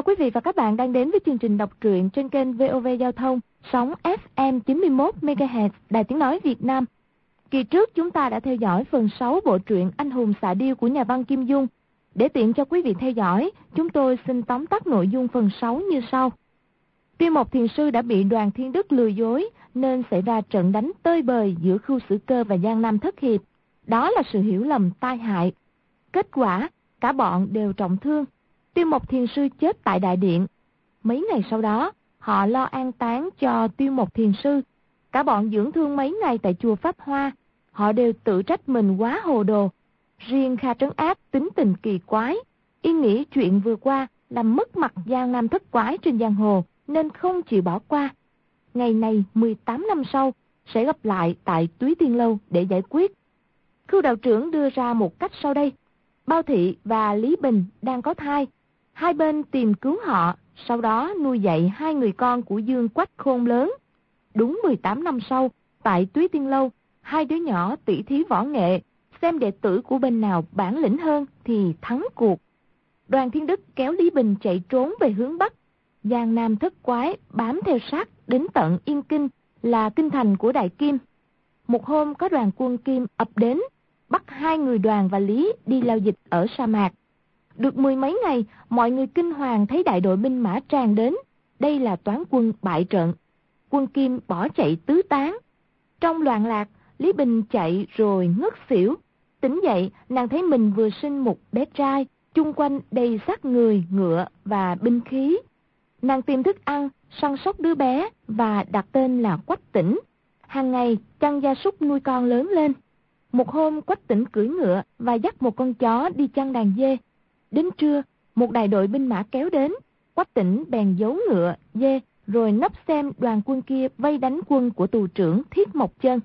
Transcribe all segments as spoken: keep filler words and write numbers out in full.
quý vị và các bạn đang đến với chương trình đọc truyện trên kênh vê o vê Giao thông, sóng ép em chín mươi mốt mê ga héc, Đài Tiếng Nói Việt Nam. Kỳ trước chúng ta đã theo dõi phần sáu bộ truyện Anh hùng xạ điêu của nhà văn Kim Dung. Để tiện cho quý vị theo dõi, chúng tôi xin tóm tắt nội dung phần sáu như sau. Tuy một thiền sư đã bị Đoàn Thiên Đức lừa dối nên xảy ra trận đánh tơi bời giữa Khưu Sử Cơ và Giang Nam Thất Hiệp. Đó là sự hiểu lầm tai hại. Kết quả, cả bọn đều trọng thương. Tiêu Mộc Thiền Sư chết tại đại điện. Mấy ngày sau đó, họ lo an táng cho Tiêu Mộc Thiền Sư. Cả bọn dưỡng thương mấy ngày tại chùa Pháp Hoa. Họ đều tự trách mình quá hồ đồ. Riêng Kha Trấn Áp tính tình kỳ quái. Y nghĩ chuyện vừa qua làm mất mặt Giang Nam thất quái trên giang hồ nên không chịu bỏ qua. Ngày này mười tám năm sau sẽ gặp lại tại Túy Tiên Lâu để giải quyết. Khưu đạo trưởng đưa ra một cách sau đây. Bao Thị và Lý Bình đang có thai. Hai bên tìm cứu họ, sau đó nuôi dạy hai người con của Dương Quách khôn lớn. Đúng mười tám năm sau, tại Túy Tiên Lâu, hai đứa nhỏ tỉ thí võ nghệ, xem đệ tử của bên nào bản lĩnh hơn thì thắng cuộc. Đoàn Thiên Đức kéo Lý Bình chạy trốn về hướng Bắc. Giang Nam thất quái bám theo sát đến tận Yên Kinh, là kinh thành của Đại Kim. Một hôm có đoàn quân Kim ập đến, bắt hai người Đoàn và Lý đi lao dịch ở sa mạc. Được mười mấy ngày, mọi người kinh hoàng thấy đại đội binh mã tràn đến. Đây là toán quân bại trận. Quân Kim bỏ chạy tứ tán. Trong loạn lạc, Lý Bình chạy rồi ngất xỉu. Tỉnh dậy, nàng thấy mình vừa sinh một bé trai, chung quanh đầy xác người, ngựa và binh khí. Nàng tìm thức ăn, săn sóc đứa bé và đặt tên là Quách Tĩnh. Hàng ngày chăn gia súc nuôi con lớn lên. Một hôm Quách Tĩnh cưỡi ngựa và dắt một con chó đi chăn đàn dê. Đến trưa, một đại đội binh mã kéo đến. Quách Tĩnh bèn giấu ngựa, dê, rồi nấp xem đoàn quân kia vây đánh quân của tù trưởng Thiết Mộc Chân.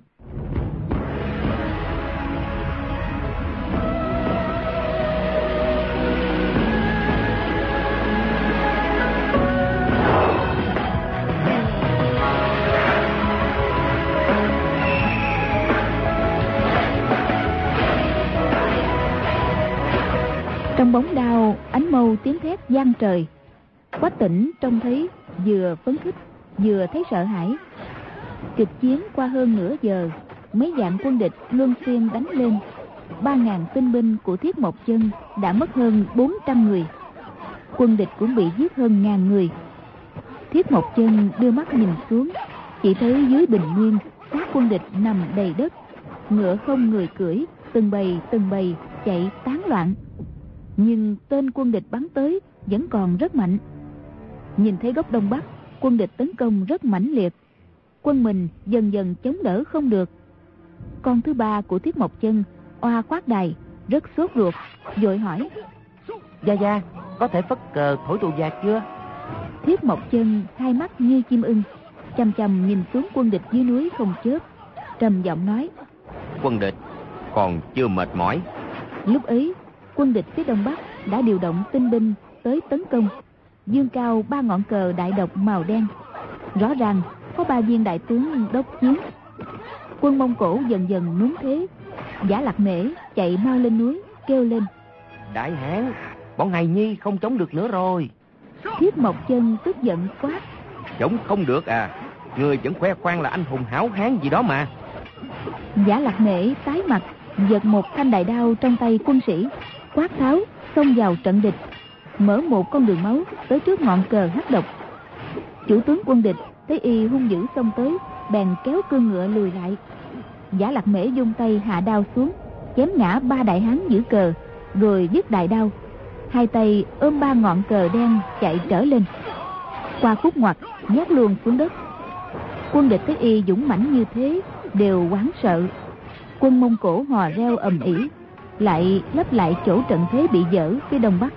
Trong bóng đao, ánh mâu tiếng thét vang trời. Quách Tĩnh trông thấy vừa phấn khích vừa thấy sợ hãi. Kịch chiến qua hơn nửa giờ, mấy vạn quân địch luân phiên đánh lên. Ba ngàn tinh binh của Thiết Mộc Chân đã mất hơn bốn trăm người. Quân địch cũng bị giết hơn ngàn người. Thiết Mộc Chân đưa mắt nhìn xuống, chỉ thấy dưới bình nguyên các quân địch nằm đầy đất, ngựa không người cưỡi, từng bầy từng bầy chạy tán loạn. Nhưng tên quân địch bắn tới vẫn còn rất mạnh. Nhìn thấy góc đông bắc, quân địch tấn công rất mãnh liệt. Quân mình dần dần chống đỡ không được. Con thứ ba của Thiết Mộc Chân, Oa Khoát Đài, rất sốt ruột, vội hỏi: Gia Gia, có thể phất cờ thổi tù giặc chưa? Thiết Mộc Chân hai mắt như chim ưng, chằm chằm nhìn xuống quân địch dưới núi không chớp, trầm giọng nói: Quân địch còn chưa mệt mỏi. Lúc ấy, quân địch phía đông bắc đã điều động tinh binh tới tấn công, dương cao ba ngọn cờ đại độc màu đen. Rõ ràng có ba viên đại tướng đốc chiến. Quân Mông Cổ dần dần núng thế. Giả Lạc Nể chạy mau lên núi kêu lên: Đại hán, bọn Hài Nhi không chống được nữa rồi. Thiết Mộc Chân tức giận quát: Chống không được à? Người vẫn khoe khoang là anh hùng hảo hán gì đó mà. Giả Lạc Nể tái mặt, giật một thanh đại đao trong tay quân sĩ, quát tháo xông vào trận địch, mở một con đường máu tới trước ngọn cờ hắc độc. Chủ tướng quân địch thấy y hung dữ xông tới, bèn kéo cương ngựa lùi lại. Giả Lạc Mễ dung tay hạ đao xuống, chém ngã ba đại hán giữ cờ, rồi giết đại đao, hai tay ôm ba ngọn cờ đen chạy trở lên. Qua khúc ngoặt nhét luôn xuống đất. Quân địch thấy y dũng mãnh như thế đều hoảng sợ. Quân Mông Cổ hò reo ầm ĩ, lại lấp lại chỗ trận thế bị dở phía đông bắc.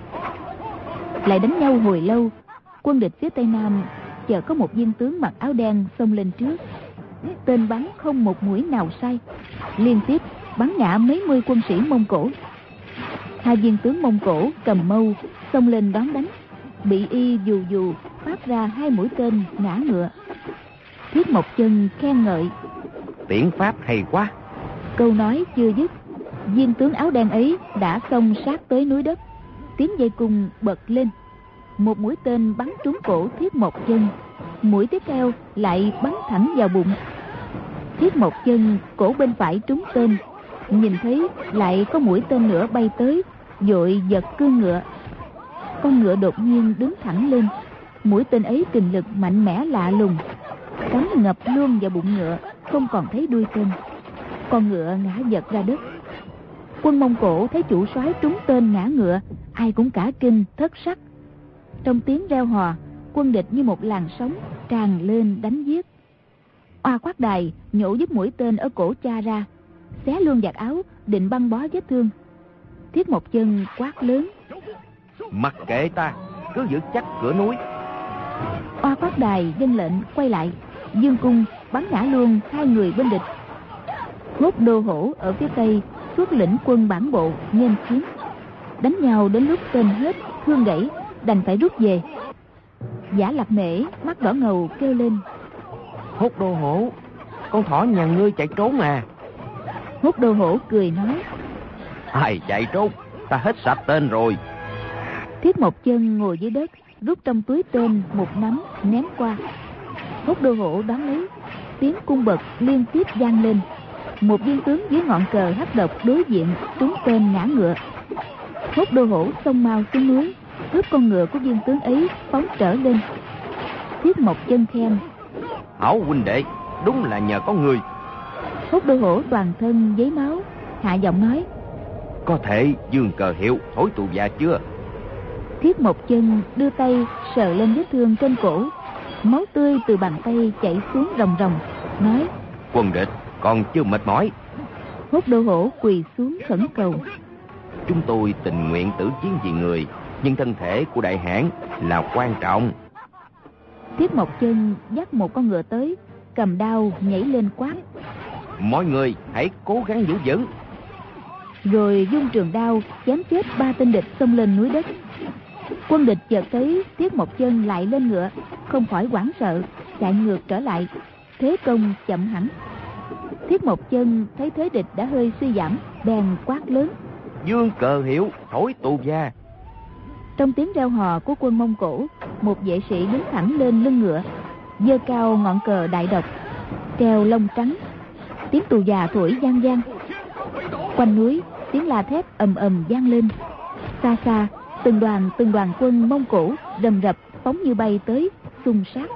Lại đánh nhau hồi lâu, quân địch phía tây nam chợt có một viên tướng mặc áo đen xông lên trước. Tên bắn không một mũi nào sai, liên tiếp bắn ngã mấy mươi quân sĩ Mông Cổ. Hai viên tướng Mông Cổ cầm mâu xông lên đón đánh, bị y dù dù phát ra hai mũi tên ngã ngựa. Thiết Mộc Chân khen ngợi: Tiễn pháp hay quá. Câu nói chưa dứt, viên tướng áo đen ấy đã xông sát tới núi đất. Tiếng dây cung bật lên. một mũi tên bắn trúng cổ Thiết Một Chân, mũi tiếp theo lại bắn thẳng vào bụng. Thiết Một Chân cổ bên phải trúng tên, nhìn thấy lại có mũi tên nữa bay tới, vội giật cương ngựa. Con ngựa đột nhiên đứng thẳng lên, mũi tên ấy kình lực mạnh mẽ lạ lùng, cắm ngập luôn vào bụng ngựa, không còn thấy đuôi tên. Con ngựa ngã giật ra đất. Quân Mông Cổ thấy chủ soái trúng tên ngã ngựa, ai cũng cả kinh thất sắc. Trong tiếng reo hò, quân địch như một làn sóng tràn lên đánh giết. Oa Khoát Đài nhổ giúp mũi tên ở cổ cha ra, xé luôn vạt áo định băng bó vết thương. Thiết Một Chân quát lớn: Mặc kệ ta, cứ giữ chắc cửa núi. Oa Khoát Đài vâng lệnh quay lại, dương cung bắn ngã luôn hai người bên địch. Hốt Đô Hổ ở phía tây xuất lĩnh quân bản bộ nghênh chiến, đánh nhau đến lúc tên hết thương gãy, đành phải rút về. Giả Lạc Mễ mắt đỏ ngầu kêu lên: Hốt Đô Hổ, con thỏ nhà ngươi chạy trốn à? Hốt Đô Hổ cười nói: Ai chạy trốn, ta hết sạch tên rồi. Thiết Một Chân ngồi dưới đất, rút trong túi tên một nắm ném qua. Hốt Đô Hổ đón lấy, tiếng cung bật liên tiếp vang lên. Một viên tướng dưới ngọn cờ hắc độc đối diện trúng tên ngã ngựa. Hốt Đô Hổ xông mau xuống núi, cướp con ngựa của viên tướng ấy phóng trở lên. Thiết Một Chân khen: Hảo huynh đệ, đúng là nhờ có người. Hốt Đô Hổ toàn thân giấy máu, hạ giọng nói: Có thể dương cờ hiệu thổi tù già chưa? Thiết Một Chân đưa tay sờ lên vết thương trên cổ, máu tươi từ bàn tay chảy xuống ròng ròng, nói: Quân địch còn chưa mệt mỏi. Hốt Đô Hổ quỳ xuống khẩn cầu: Chúng tôi tình nguyện tử chiến vì người, nhưng thân thể của đại hãn là quan trọng. Thiết Một Chân dắt một con ngựa tới, cầm đao nhảy lên quát: Mọi người hãy cố gắng giữ vững. Rồi dung trường đao chém chết ba tên địch xông lên núi đất. Quân địch chợt thấy Thiết Một Chân lại lên ngựa, không khỏi hoảng sợ, chạy ngược trở lại, thế công chậm hẳn. Thiết Một Chân thấy thế địch đã hơi suy giảm, bèn quát lớn: Dương cờ hiệu thổi tù gia. Trong tiếng reo hò của quân Mông Cổ, một vệ sĩ đứng thẳng lên lưng ngựa, giơ cao ngọn cờ đại độc, treo lông trắng. Tiếng tù già thổi vang vang. Quanh núi tiếng la thét ầm ầm vang lên. Xa xa từng đoàn từng đoàn quân Mông Cổ rầm rập phóng như bay tới, xung sát.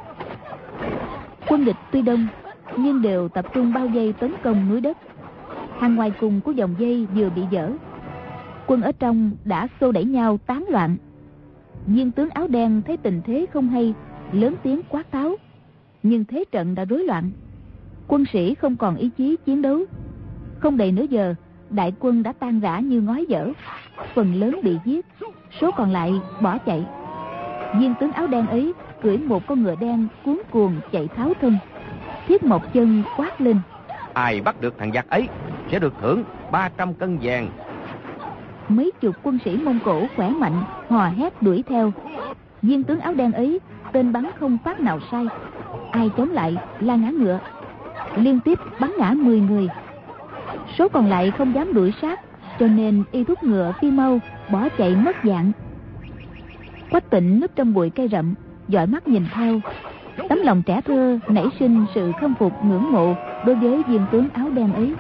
Quân địch tuy đông nhưng đều tập trung bao vây tấn công núi đất. Hàng ngoài cùng của dòng dây vừa bị dỡ, quân ở trong đã xô đẩy nhau tán loạn. Viên tướng áo đen thấy tình thế không hay, lớn tiếng quát tháo, nhưng thế trận đã rối loạn, quân sĩ không còn ý chí chiến đấu. Không đầy nửa giờ, đại quân đã tan rã như ngói dở, phần lớn bị giết, số còn lại bỏ chạy. Viên tướng áo đen ấy cưỡi một con ngựa đen cuống cuồng chạy tháo thân. Thiết Một Chân quát lên: Ai bắt được thằng giặc ấy sẽ được thưởng ba trăm cân vàng. Mấy chục quân sĩ Mông Cổ khỏe mạnh hò hét đuổi theo. Viên tướng áo đen ấy tên bắn không phát nào sai, ai chống lại la ngã ngựa, liên tiếp bắn ngã mười người. Số còn lại không dám đuổi sát, cho nên y thúc ngựa phi mau bỏ chạy mất dạng. Quách Tịnh núp trong bụi cây rậm, dõi mắt nhìn theo. Tấm lòng trẻ thơ nảy sinh sự khâm phục ngưỡng mộ đối với viên tướng áo đen ấy.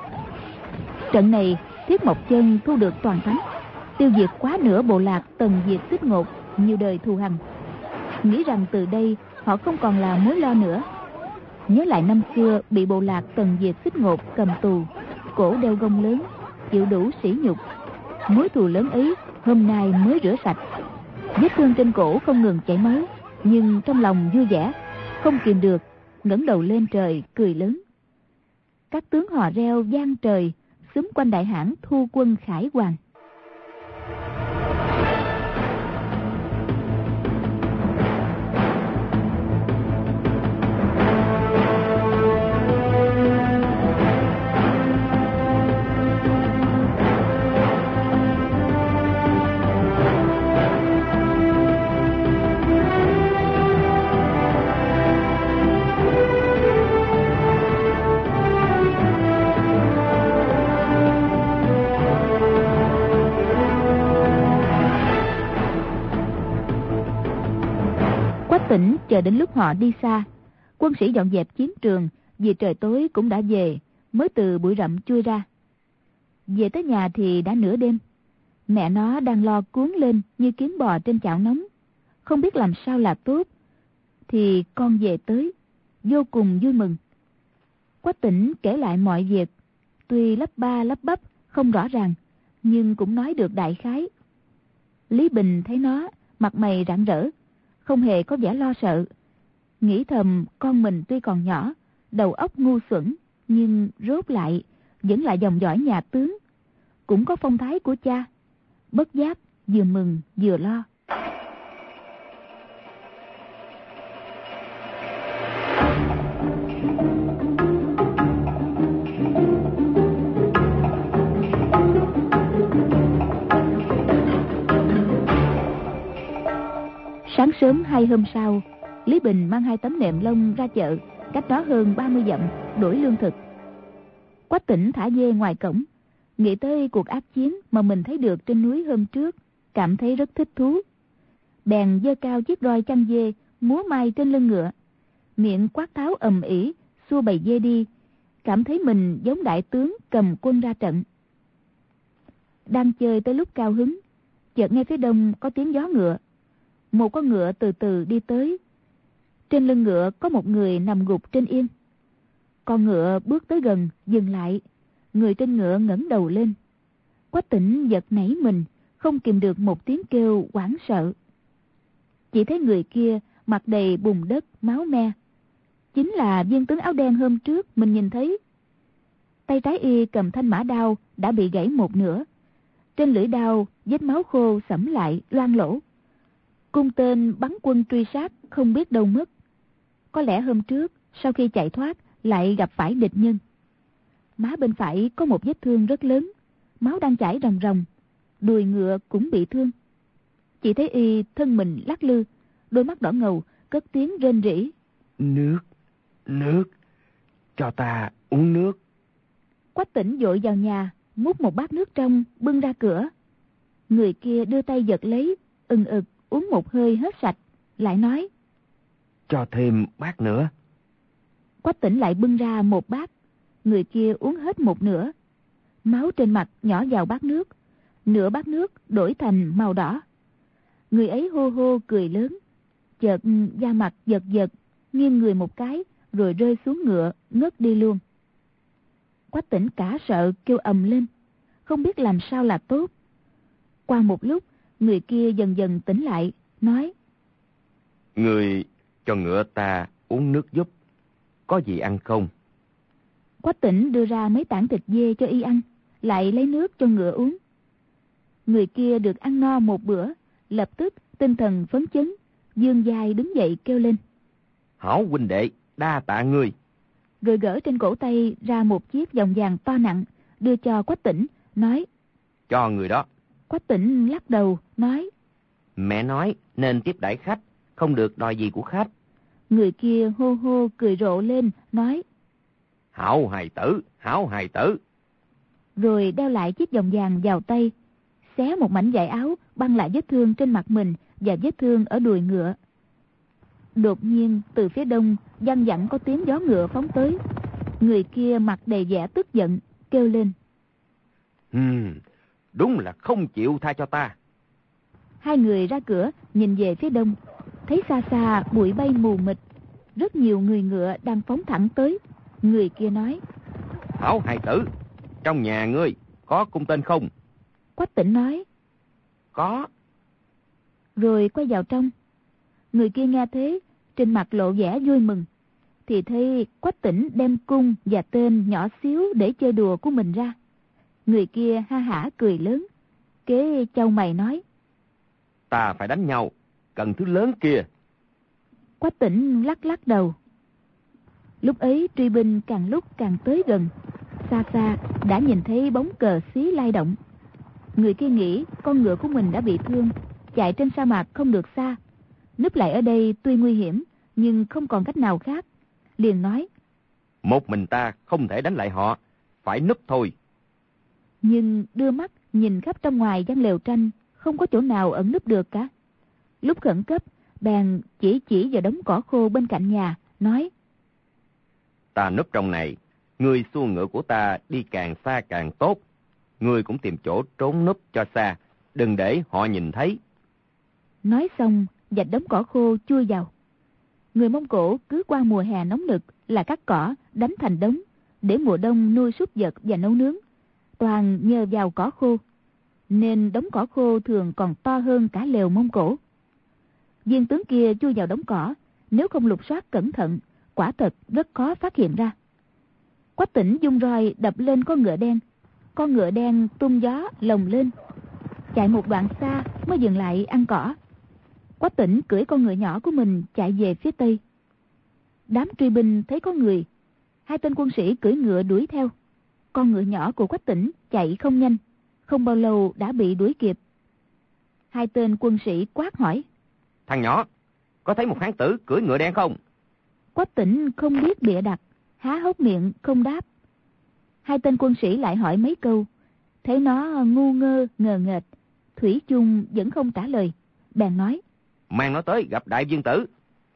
Trận này Thiết Một Chân thu được toàn thắng, tiêu diệt quá nửa bộ lạc Tần Diệt Xích Ngột nhiều đời thù hằn. Nghĩ rằng từ đây họ không còn là mối lo nữa. Nhớ lại năm xưa bị bộ lạc Tần Diệt Xích Ngột cầm tù, cổ đeo gông lớn, chịu đủ sỉ nhục. Mối thù lớn ấy hôm nay mới rửa sạch. Vết thương trên cổ không ngừng chảy máu, nhưng trong lòng vui vẻ, không kìm được, ngẩng đầu lên trời cười lớn. Các tướng hò reo vang trời, xúm quanh đại hãn thu quân Khải Hoàn. Quách Tỉnh chờ đến lúc họ đi xa, quân sĩ dọn dẹp chiến trường, vì trời tối cũng đã về, mới từ bụi rậm chui ra. Về tới nhà thì đã nửa đêm. Mẹ nó đang lo cuốn lên như kiến bò trên chảo nóng, không biết làm sao là tốt. Thì con về tới, vô cùng vui mừng. Quách Tỉnh kể lại mọi việc, tuy lắp ba lắp bắp không rõ ràng, nhưng cũng nói được đại khái. Lý Bình thấy nó mặt mày rạng rỡ, không hề có vẻ lo sợ, nghĩ thầm con mình tuy còn nhỏ, đầu óc ngu xuẩn, nhưng rốt lại vẫn là dòng dõi nhà tướng, cũng có phong thái của cha. Bất giác vừa mừng vừa lo. Sáng sớm hai hôm sau, Lý Bình mang hai tấm nệm lông ra chợ, cách đó hơn ba mươi dặm, đổi lương thực. Quách Tỉnh thả dê ngoài cổng, nghĩ tới cuộc ác chiến mà mình thấy được trên núi hôm trước, cảm thấy rất thích thú. Bèn giơ cao chiếc roi chăn dê, múa may trên lưng ngựa, miệng quát tháo ầm ĩ, xua bầy dê đi, cảm thấy mình giống đại tướng cầm quân ra trận. Đang chơi tới lúc cao hứng, chợt nghe phía đông có tiếng gió ngựa. Một con ngựa từ từ đi tới. Trên lưng ngựa có một người nằm gục trên yên. Con ngựa bước tới gần, dừng lại. Người trên ngựa ngẩng đầu lên. Quách Tỉnh giật nảy mình, không kìm được một tiếng kêu hoảng sợ. Chỉ thấy người kia mặt đầy bùn đất, máu me. Chính là viên tướng áo đen hôm trước mình nhìn thấy. Tay trái y cầm thanh mã đao đã bị gãy một nửa. Trên lưỡi đao vết máu khô sẫm lại, loang lỗ. Cung tên bắn quân truy sát không biết đâu mất. Có lẽ hôm trước sau khi chạy thoát lại gặp phải địch nhân. Má bên phải có một vết thương rất lớn, máu đang chảy ròng ròng. Đùi ngựa cũng bị thương. Chỉ thấy y thân mình lắc lư, đôi mắt đỏ ngầu, cất tiếng rên rỉ. Nước, nước, cho ta uống nước. Quách Tỉnh vội vào nhà, múc một bát nước trong, bưng ra cửa. Người kia đưa tay giật lấy, ừng ực uống một hơi hết sạch, lại nói. Cho thêm bát nữa. Quách Tỉnh lại bưng ra một bát. Người kia uống hết một nửa. Máu trên mặt nhỏ vào bát nước, nửa bát nước đổi thành màu đỏ. Người ấy hô hô cười lớn, chợt da mặt giật giật, nghiêng người một cái, rồi rơi xuống ngựa, ngất đi luôn. Quách Tỉnh cả sợ kêu ầm lên, không biết làm sao là tốt. Qua một lúc, người kia dần dần tỉnh lại, nói. Người cho ngựa ta uống nước giúp, có gì ăn không? Quách Tỉnh đưa ra mấy tảng thịt dê cho y ăn, lại lấy nước cho ngựa uống. Người kia được ăn no một bữa, lập tức tinh thần phấn chấn, vươn vai đứng dậy kêu lên. Hảo huynh đệ, đa tạ ngươi. Rồi gỡ trên cổ tay ra một chiếc vòng vàng to nặng, đưa cho Quách Tỉnh, nói. Cho người đó. Quách Tỉnh lắc đầu, nói. Mẹ nói nên tiếp đãi khách, không được đòi gì của khách. Người kia hô hô cười rộ lên, nói. Hảo hài tử, hảo hài tử. Rồi đeo lại chiếc vòng vàng vào tay, xé một mảnh vải áo, băng lại vết thương trên mặt mình và vết thương ở đùi ngựa. Đột nhiên từ phía đông văng vẳng có tiếng gió ngựa phóng tới. Người kia mặt đầy vẻ tức giận, kêu lên. Hmm, đúng là không chịu tha cho ta. Hai người ra cửa nhìn về phía đông, thấy xa xa bụi bay mù mịt, rất nhiều người ngựa đang phóng thẳng tới. Người kia nói. Hảo hài tử, trong nhà ngươi có cung tên không? Quách Tỉnh nói. Có. Rồi quay vào trong. Người kia nghe thế, trên mặt lộ vẻ vui mừng, thì thấy Quách Tỉnh đem cung và tên nhỏ xíu để chơi đùa của mình ra. Người kia ha hả cười lớn, kế chau mày nói. Ta phải đánh nhau, cần thứ lớn kia. Quách Tỉnh lắc lắc đầu. Lúc ấy truy binh càng lúc càng tới gần, xa xa đã nhìn thấy bóng cờ xí lay động. Người kia nghĩ con ngựa của mình đã bị thương, chạy trên sa mạc không được xa, núp lại ở đây tuy nguy hiểm nhưng không còn cách nào khác, liền nói. Một mình ta không thể đánh lại họ, phải núp thôi. Nhưng đưa mắt nhìn khắp trong ngoài gian lều tranh, không có chỗ nào ẩn núp được cả. Lúc khẩn cấp Bèn chỉ chỉ vào đống cỏ khô bên cạnh nhà, nói: Ta núp trong này, người xua ngựa của ta đi càng xa càng tốt. Người cũng tìm chỗ trốn núp cho xa, đừng để họ nhìn thấy. Nói xong, vạch đống cỏ khô chui vào. Người Mông Cổ cứ qua mùa hè nóng nực là cắt cỏ, đánh thành đống, để mùa đông nuôi súc vật và nấu nướng. Toàn nhờ vào cỏ khô, nên đống cỏ khô thường còn to hơn cả lều Mông Cổ. Viên tướng kia chui vào đống cỏ, nếu không lục soát cẩn thận, quả thật rất khó phát hiện ra. Quách Tĩnh dung roi đập lên con ngựa đen. Con ngựa đen tung gió lồng lên, chạy một đoạn xa mới dừng lại ăn cỏ. Quách Tĩnh cưỡi con ngựa nhỏ của mình chạy về phía tây. Đám truy binh thấy có người, hai tên quân sĩ cưỡi ngựa đuổi theo. Con ngựa nhỏ của Quách Tĩnh chạy không nhanh, không bao lâu đã bị đuổi kịp. Hai tên quân sĩ quát hỏi: Thằng nhỏ, có thấy một hán tử cưỡi ngựa đen không? Quách Tĩnh không biết bịa đặt, há hốc miệng không đáp. Hai tên quân sĩ lại hỏi mấy câu, thấy nó ngu ngơ ngờ nghệch, thủy chung vẫn không trả lời, bèn nói: Mang nó tới gặp đại vương tử.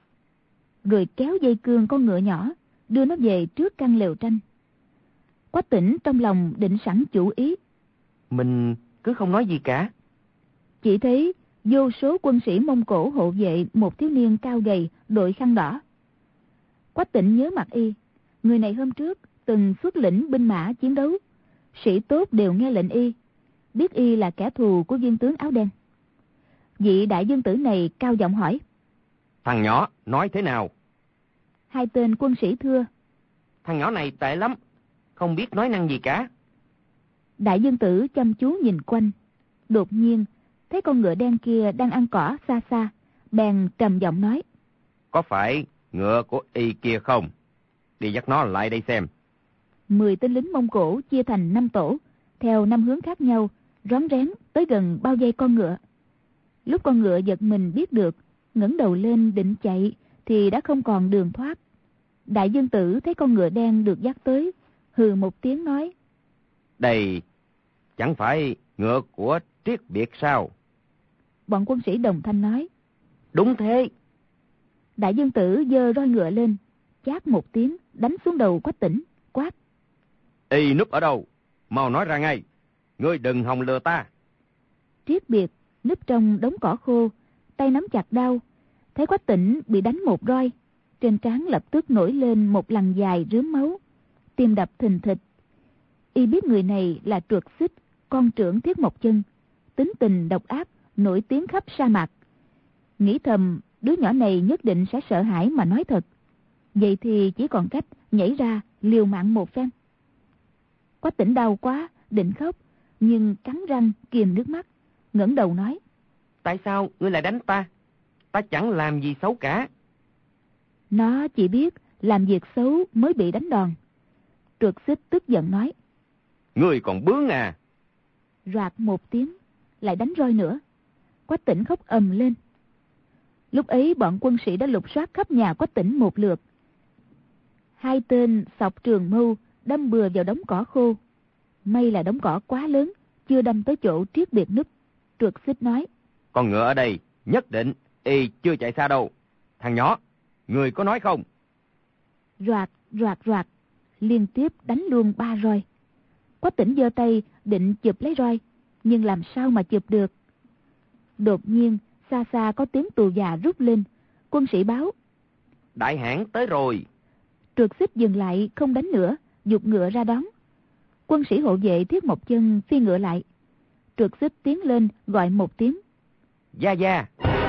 Rồi kéo dây cương con ngựa nhỏ, đưa nó về trước căn lều tranh. Quách Tĩnh trong lòng định sẵn chủ ý. Mình cứ không nói gì cả. Chỉ thấy vô số quân sĩ Mông Cổ hộ vệ một thiếu niên cao gầy đội khăn đỏ. Quách Tĩnh nhớ mặt y, người này hôm trước từng xuất lĩnh binh mã chiến đấu, sĩ tốt đều nghe lệnh y, biết y là kẻ thù của viên tướng áo đen. Vị đại vương tử này cao giọng hỏi: Thằng nhỏ nói thế nào? Hai tên quân sĩ thưa: Thằng nhỏ này tệ lắm, không biết nói năng gì cả. Đại vương tử chăm chú nhìn quanh, đột nhiên thấy con ngựa đen kia đang ăn cỏ xa xa, bèn trầm giọng nói: Có phải ngựa của y kia không? Đi dắt nó lại đây xem. Mười tên lính Mông Cổ chia thành năm tổ, theo năm hướng khác nhau, rón rén tới gần bao vây con ngựa. Lúc con ngựa giật mình biết được, ngẩng đầu lên định chạy thì đã không còn đường thoát. Đại vương tử thấy con ngựa đen được dắt tới, hừ một tiếng nói: Đây chẳng phải ngựa của Triết Biệt sao? Bọn quân sĩ đồng thanh nói: Đúng thế. Đại vương tử giơ roi ngựa lên, chát một tiếng đánh xuống đầu Quách Tĩnh, quát: Y núp ở đâu? Mau nói ra ngay, ngươi đừng hòng lừa ta. Triết Biệt núp trong đống cỏ khô, tay nắm chặt đao, thấy Quách Tĩnh bị đánh một roi, trên trán lập tức nổi lên một lằn dài rướm máu, tim đập thình thịch. Y biết người này là Truật Xích, con trưởng Thiết Mộc Chân, tính tình độc ác, nổi tiếng khắp sa mạc. Nghĩ thầm đứa nhỏ này nhất định sẽ sợ hãi mà nói thật, vậy thì chỉ còn cách nhảy ra liều mạng một phen. Quách Tĩnh đau quá, định khóc, nhưng cắn răng kìm nước mắt, ngẩng đầu nói: Tại sao ngươi lại đánh ta? Ta chẳng làm gì xấu cả. Nó chỉ biết làm việc xấu mới bị đánh đòn. Truật Xích tức giận nói: Ngươi còn bướng à? Roạt một tiếng, lại đánh roi nữa. Quách Tĩnh khóc ầm lên. Lúc ấy bọn quân sĩ đã lục soát khắp nhà Quách Tĩnh một lượt. Hai tên xọc trường mâu đâm bừa vào đống cỏ khô. May là đống cỏ quá lớn, chưa đâm tới chỗ Triết Biệt núp. Truật Xích nói: Con ngựa ở đây, nhất định y chưa chạy xa đâu. Thằng nhỏ, người có nói không? Roạt, roạt, roạt, liên tiếp đánh luôn ba roi. Quách Tĩnh giơ tay định chụp lấy roi, nhưng làm sao mà chụp được. Đột nhiên xa xa có tiếng tù già rút lên. Quân sĩ báo: Đại hãn tới rồi. Truật Xích dừng lại không đánh nữa, giục ngựa ra đón. Quân sĩ hộ vệ Thiết Mộc Chân phi ngựa lại. Truật Xích tiến lên gọi một tiếng: Gia gia.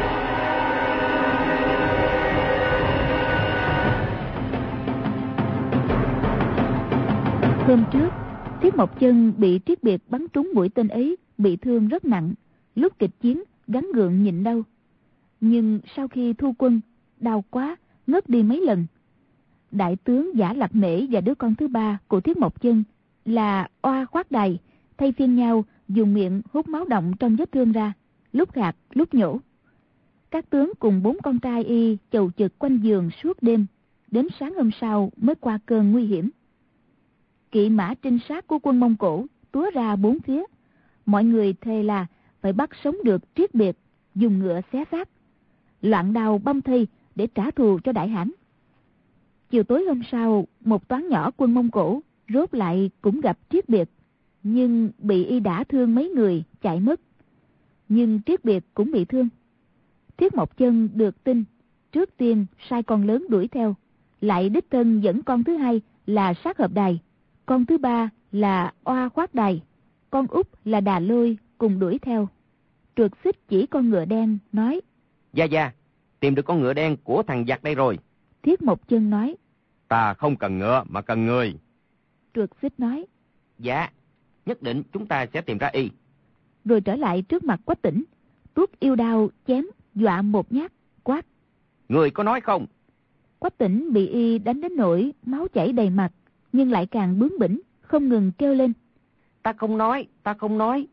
Hôm trước Thiết Mộc Chân bị Triết Biệt bắn trúng mũi tên ấy, bị thương rất nặng. Lúc kịch chiến gắng gượng nhịn đau, nhưng sau khi thu quân, đau quá ngất đi mấy lần. Đại tướng Giả Lạc Nể và đứa con thứ ba của Thiết Mộc Chân là Oa Khoát Đài thay phiên nhau dùng miệng hút máu động trong vết thương ra, lúc gạt lúc nhổ. Các tướng cùng bốn con trai y chầu chực quanh giường suốt đêm, đến sáng hôm sau mới qua cơn nguy hiểm. Kỵ mã trinh sát của quân Mông Cổ túa ra bốn phía, mọi người thề là phải bắt sống được Triết Biệt, dùng ngựa xé xác. loạn đao băm thây để trả thù cho Đại Hãn. Chiều tối hôm sau, một toán nhỏ quân Mông Cổ rốt lại cũng gặp Triết Biệt, nhưng bị y đả thương mấy người chạy mất. Nhưng Triết Biệt cũng bị thương. Thiết Mộc Chân được tin, trước tiên sai con lớn đuổi theo, lại đích thân dẫn con thứ hai là Sát Hợp Đài, con thứ ba là Oa Khoát Đài, con út là Đà Lôi cùng đuổi theo. Trượt Xích chỉ con ngựa đen nói: Gia Gia, tìm được con ngựa đen của thằng giặc đây rồi. Thiết Mộc Chân nói: Ta không cần ngựa mà cần người. Trượt Xích nói: Dạ, nhất định chúng ta sẽ tìm ra y. Rồi trở lại trước mặt Quách Tĩnh, tuốt yêu đao chém dọa một nhát, quát: Người có nói không? Quách Tĩnh bị y đánh đến nỗi máu chảy đầy mặt, nhưng lại càng bướng bỉnh, không ngừng kêu lên: Ta không nói, ta không nói.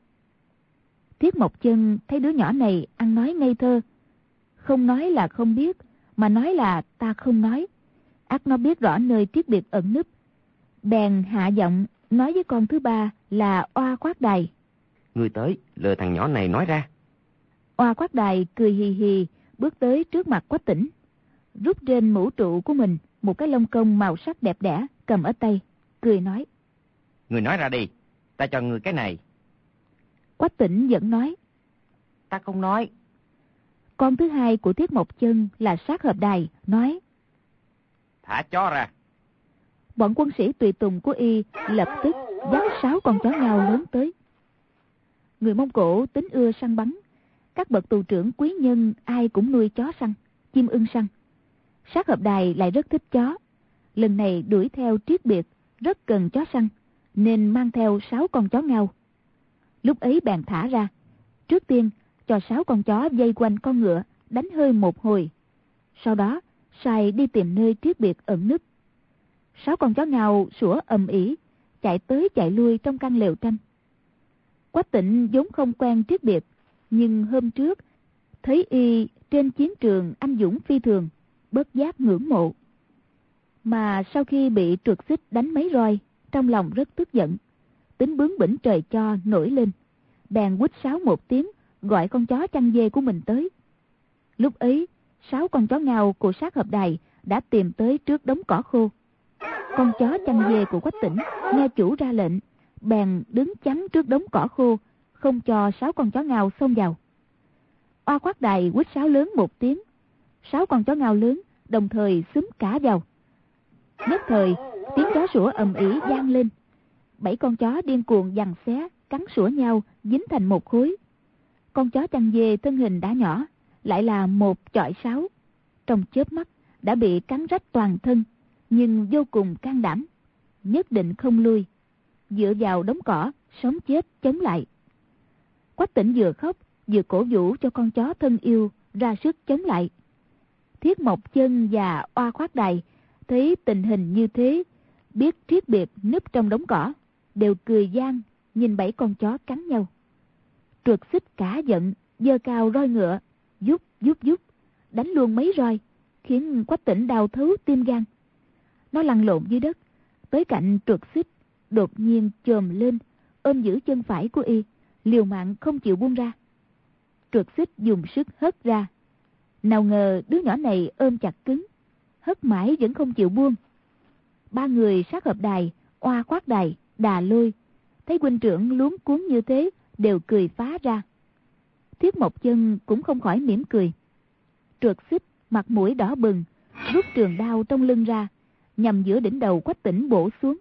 Thiết Mộc Chân thấy đứa nhỏ này ăn nói ngây thơ, không nói là không biết, mà nói là ta không nói, ắt nó biết rõ nơi Triết Biệt ẩn núp. Bèn hạ giọng nói với con thứ ba là Oa Khoát Đài: Người tới, lừa thằng nhỏ này nói ra. Oa Khoát Đài cười hì hì bước tới trước mặt Quách Tĩnh, rút trên mũ trụ của mình một cái lông công màu sắc đẹp đẽ cầm ở tay, cười nói: Người nói ra đi, ta cho người cái này. Quách Tĩnh vẫn nói: Ta không nói. Con thứ hai của Thiết Mộc Chân là Sát Hợp Đài nói: Thả chó ra. Bọn quân sĩ tùy tùng của y lập tức dắt sáu con chó ngao lớn tới. Người Mông Cổ tính ưa săn bắn, các bậc tù trưởng quý nhân ai cũng nuôi chó săn, chim ưng săn. Sát Hợp Đài lại rất thích chó, lần này đuổi theo Triết Biệt rất cần chó săn, nên mang theo sáu con chó ngao. Lúc ấy bèn thả ra, trước tiên cho sáu con chó vây quanh con ngựa đánh hơi một hồi, sau đó sai đi tìm nơi Triết Biệt ẩn núp. Sáu con chó ngao sủa ầm ĩ, chạy tới chạy lui trong căn lều tranh. Quách Tĩnh vốn không quen Triết Biệt, nhưng hôm trước thấy y trên chiến trường anh dũng phi thường, bất giác ngưỡng mộ. Mà sau khi bị Trượt Xích đánh mấy roi, trong lòng rất tức giận, tính bướng bỉnh trời cho nổi lên, bèn quýt sáo một tiếng gọi con chó chăn dê của mình tới. Lúc ấy sáu con chó ngao của Sát Hợp Đài đã tìm tới trước đống cỏ khô. Con chó chăn dê của Quách Tĩnh nghe chủ ra lệnh, bèn đứng chắn trước đống cỏ khô, không cho sáu con chó ngao xông vào. Oa Khoát Đài quýt sáo lớn một tiếng, sáu con chó ngao lớn đồng thời xúm cả vào. Nhất thời tiếng chó sủa ầm ĩ vang lên, bảy con chó điên cuồng giằng xé, cắn sủa nhau, dính thành một khối. Con chó chăn dê thân hình đã nhỏ, lại là một chọi sáo, trong chớp mắt đã bị cắn rách toàn thân, nhưng vô cùng can đảm, nhất định không lui, dựa vào đống cỏ sống chết chống lại. Quách Tĩnh vừa khóc vừa cổ vũ cho con chó thân yêu ra sức chống lại. Thiết Mộc Chân và Oa Khoát Đài thấy tình hình như thế, biết Triết Biệt núp trong đống cỏ, đều cười gian nhìn bảy con chó cắn nhau. Trượt Xích cả giận, giơ cao roi ngựa, vút vút vút đánh luôn mấy roi, khiến Quách Tĩnh đau thấu tim gan. Nó lăn lộn dưới đất, tới cạnh Trượt Xích, đột nhiên chồm lên, ôm giữ chân phải của y, liều mạng không chịu buông ra. Trượt Xích dùng sức hất ra, nào ngờ đứa nhỏ này ôm chặt cứng, hất mãi vẫn không chịu buông. Ba người Sát Hợp Đài, Oa Khoát Đài, Đà Lôi thấy huynh trưởng luống cuống như thế, đều cười phá ra. Thiết Mộc Chân cũng không khỏi mỉm cười. Trượt Xích mặt mũi đỏ bừng, rút trường đao trong lưng ra, nhằm giữa đỉnh đầu Quách Tĩnh bổ xuống.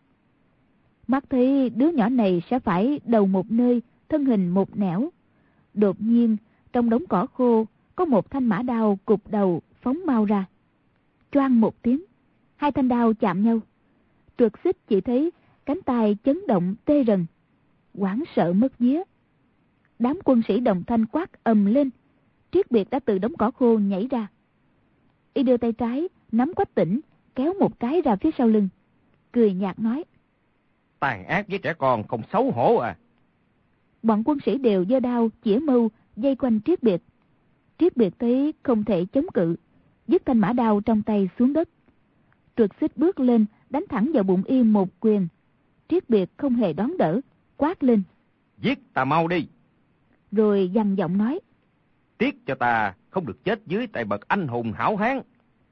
Mắt thấy đứa nhỏ này sẽ phải đầu một nơi, thân hình một nẻo. Đột nhiên trong đống cỏ khô có một thanh mã đao cụp đầu phóng mau ra. Choang một tiếng, hai thanh đao chạm nhau. Trượt Xích chỉ thấy cánh tay chấn động tê rần, hoảng sợ mất vía. Đám quân sĩ đồng thanh quát ầm lên. Triết Biệt đã từ đống cỏ khô nhảy ra. Y đưa tay trái nắm Quách Tĩnh, kéo một cái ra phía sau lưng, cười nhạt nói: Tàn ác với trẻ con không xấu hổ à? Bọn quân sĩ đều giơ đao chĩa mâu vây quanh Triết Biệt. Triết Biệt thấy không thể chống cự, dứt thanh mã đao trong tay xuống đất. Trượt Xích bước lên đánh thẳng vào bụng y một quyền. Triết Biệt không hề đón đỡ, quát lên: Giết ta mau đi! Rồi gằn giọng nói: tiếc cho ta không được chết dưới tay bậc anh hùng hảo hán.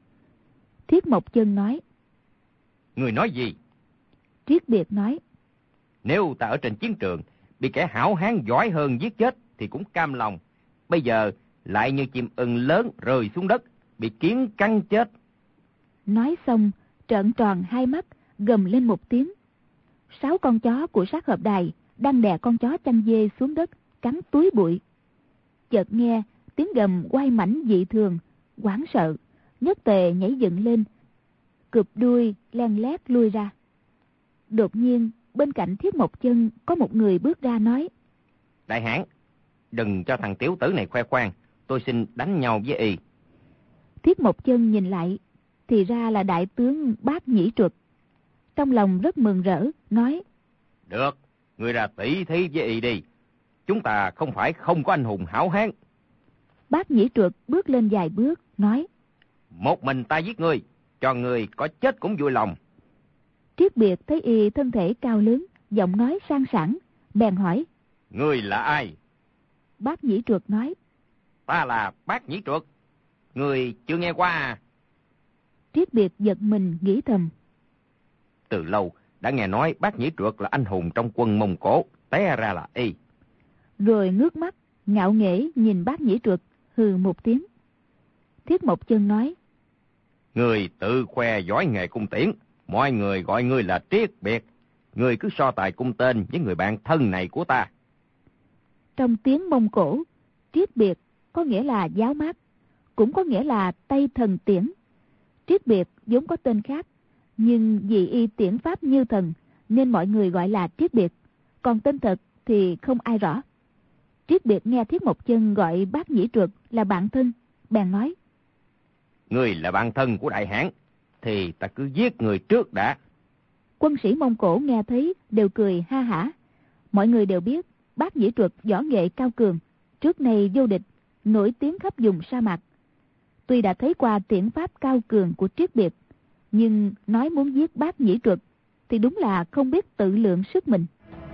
Thiết Mộc Chân nói. Người nói gì? Triết Biệt nói. Nếu ta ở trên chiến trường, bị kẻ hảo hán giỏi hơn giết chết thì cũng cam lòng. Bây giờ lại như chim ưng lớn rơi xuống đất, bị kiến cắn chết. Nói xong, trợn tròn hai mắt, gầm lên một tiếng. Sáu con chó của sát hợp đài đang đè con chó chăn dê xuống đất, cắn túi bụi. Chợt nghe tiếng gầm oai mãnh dị thường, hoảng sợ, nhất tề nhảy dựng lên, cụp đuôi len lét lui ra. Đột nhiên, bên cạnh Thiết Mộc Chân có một người bước ra nói. Đại hãn, đừng cho thằng tiểu tử này khoe khoang, tôi xin đánh nhau với y. Thiết Mộc Chân nhìn lại, thì ra là đại tướng Bác Nhĩ Truật. Trong lòng rất mừng rỡ, nói. Được, ngươi ra tỷ thí với y đi. Chúng ta không phải không có anh hùng hảo hán. Bác Nhĩ Truật bước lên vài bước, nói. Một mình ta giết ngươi, cho ngươi có chết cũng vui lòng. Triết Biệt thấy y thân thể cao lớn, giọng nói sang sảng, bèn hỏi. Ngươi là ai? Bác Nhĩ Truật nói. Ta là Bác Nhĩ Truật. Ngươi chưa nghe qua à? Triết Biệt giật mình nghĩ thầm. Từ lâu đã nghe nói Bác Nhĩ Truật là anh hùng trong quân Mông Cổ, té ra là y. Rồi ngước mắt, ngạo nghễ nhìn Bác Nhĩ Truật, hừ một tiếng. Thiết Mộc Chân nói. Ngươi tự khoe giỏi nghề cung tiễn, mọi người gọi ngươi là Triết Biệt. Ngươi cứ so tài cung tên với người bạn thân này của ta. Trong tiếng Mông Cổ, Triết Biệt có nghĩa là giáo mát, cũng có nghĩa là Tây Thần Tiễn. Triết Biệt vốn có tên khác, nhưng vì y tiễn pháp như thần nên mọi người gọi là Triết Biệt, còn tên thật thì không ai rõ. Triết Biệt nghe Thiết Mộc Chân gọi Bác Nhĩ Truật là bạn thân, bèn nói. Ngươi là bạn thân của đại hãn, thì ta cứ giết người trước đã. Quân sĩ Mông Cổ nghe thấy đều cười ha hả. Mọi người đều biết Bác Nhĩ Truật võ nghệ cao cường, trước nay vô địch, nổi tiếng khắp vùng sa mạc. Tuy đã thấy qua tiễn pháp cao cường của Triết Biệt, nhưng nói muốn giết Bác Nhĩ Truật thì đúng là không biết tự lượng sức mình.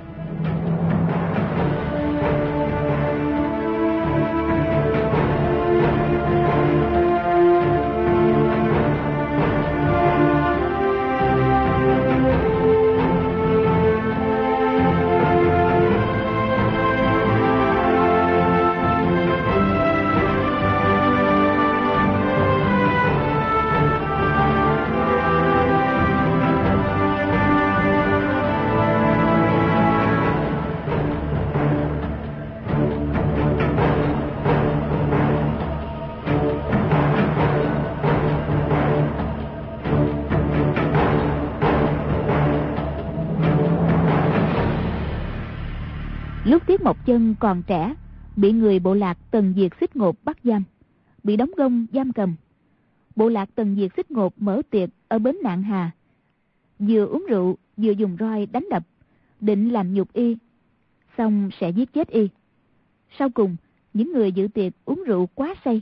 Lúc Thiết Mộc Chân còn trẻ, bị người bộ lạc Tần Diệt Xích Ngột bắt giam, bị đóng gông giam cầm. Bộ lạc Tần Diệt Xích Ngột mở tiệc ở bến Nạn Hà, vừa uống rượu vừa dùng roi đánh đập, định làm nhục y, xong sẽ giết chết y. Sau cùng, những người dự tiệc uống rượu quá say.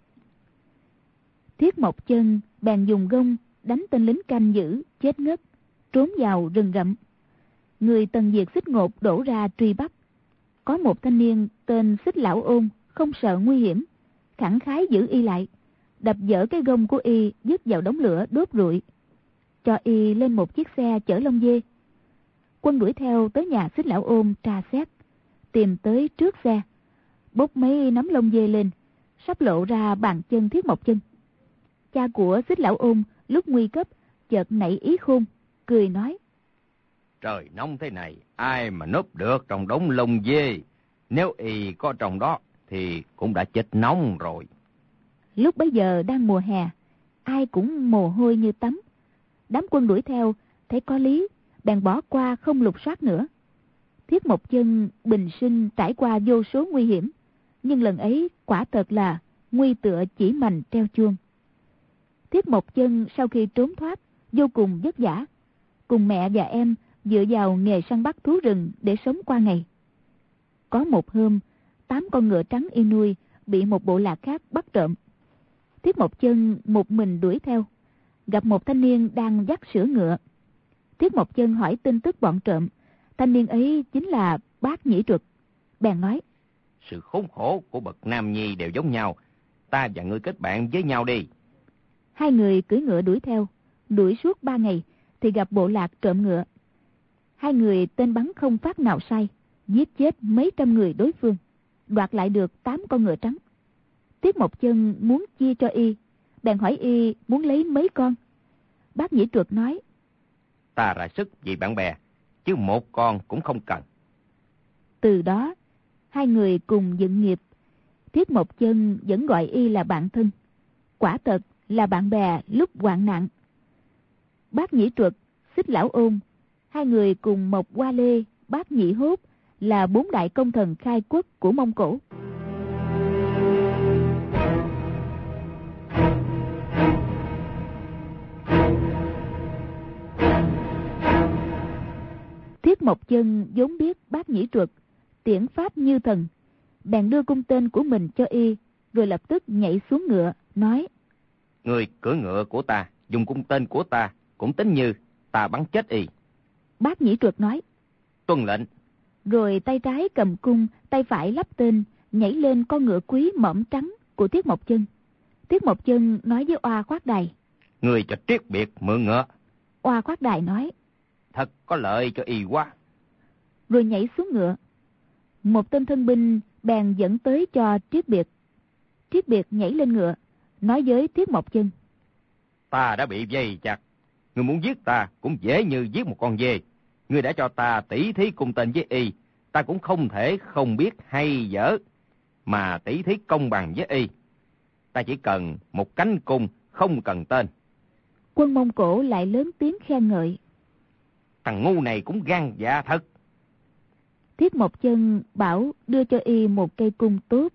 Thiết Mộc Chân bèn dùng gông đánh tên lính canh giữ chết ngất, trốn vào rừng rậm. Người Tần Diệt Xích Ngột đổ ra truy bắt. Có một thanh niên tên Xích Lão Ôn không sợ nguy hiểm, khẳng khái giữ y lại, đập dở cái gông của y dứt vào đống lửa đốt rụi, cho y lên một chiếc xe chở lông dê. Quân đuổi theo tới nhà Xích Lão Ôn tra xét, tìm tới trước xe, bốc mấy nắm lông dê lên, sắp lộ ra bàn chân Thiết Mộc Chân. Cha của Xích Lão Ôn lúc nguy cấp chợt nảy ý khôn, cười nói. Trời nóng thế này, ai mà núp được trong đống lông dê? Nếu y có trong đó thì cũng đã chết nóng rồi. Lúc bấy giờ đang mùa hè, ai cũng mồ hôi như tắm. Đám quân đuổi theo thấy có lý, bèn bỏ qua không lục soát nữa. Thiết Mộc Chân bình sinh trải qua vô số nguy hiểm, nhưng lần ấy quả thật là nguy tựa chỉ mành treo chuông. Thiết Mộc Chân sau khi trốn thoát vô cùng vất vả, cùng mẹ và em dựa vào nghề săn bắt thú rừng để sống qua ngày. Có một hôm, tám con ngựa trắng y nuôi bị một bộ lạc khác bắt trộm. Thiết Mộc Chân một mình đuổi theo, gặp một thanh niên đang dắt sữa ngựa. Thiết Mộc Chân hỏi tin tức bọn trộm, thanh niên ấy chính là Bác Nhĩ Truật, bèn nói. Sự khốn khổ của bậc nam nhi đều giống nhau. Ta và ngươi kết bạn với nhau đi. Hai người cưỡi ngựa đuổi theo. Đuổi suốt ba ngày thì gặp bộ lạc trộm ngựa. Hai người tên bắn không phát nào sai, giết chết mấy trăm người đối phương, đoạt lại được tám con ngựa trắng. Tiết Mộc Chân muốn chia cho y, bèn hỏi y muốn lấy mấy con. Bác Nhĩ Truật nói: Ta ra sức vì bạn bè, chứ một con cũng không cần. Từ đó, hai người cùng dựng nghiệp. Tiết Mộc Chân vẫn gọi y là bạn thân, quả thật là bạn bè lúc hoạn nạn. Bác Nhĩ Truật, Xích Lão Ôn, hai người cùng Mộc Hoa Lê, Bác Nhĩ Hốt là bốn đại công thần khai quốc của Mông Cổ. Tiết Mộc Chân vốn biết Bác Nhĩ Truật tiễn pháp như thần, bèn đưa cung tên của mình cho y, rồi lập tức nhảy xuống ngựa, nói: Người cưỡi ngựa của ta, dùng cung tên của ta, cũng tính như ta bắn chết y. Bác Nhĩ Truật nói: Tuân lệnh. Rồi tay trái cầm cung, tay phải lắp tên, nhảy lên con ngựa quý mõm trắng của Tiết Mộc Chân. Tiết Mộc Chân nói với Oa Khoát Đài: Người cho Triết Biệt mượn ngựa. Oa Khoát Đài nói: Thật có lợi cho y quá. Rồi nhảy xuống ngựa. Một tên thân binh bèn dẫn tới cho Triết Biệt. Triết Biệt nhảy lên ngựa, nói với Tiết Mộc Chân: Ta đã bị vây chặt, người muốn giết ta cũng dễ như giết một con dê. Ngươi đã cho ta tỷ thí cung tên với y, ta cũng không thể không biết hay dở, mà tỷ thí công bằng với y. Ta chỉ cần một cánh cung, không cần tên. Quân Mông Cổ lại lớn tiếng khen ngợi: Thằng ngu này cũng gan dạ thật. Tiết Mộc Chân bảo đưa cho y một cây cung tốt.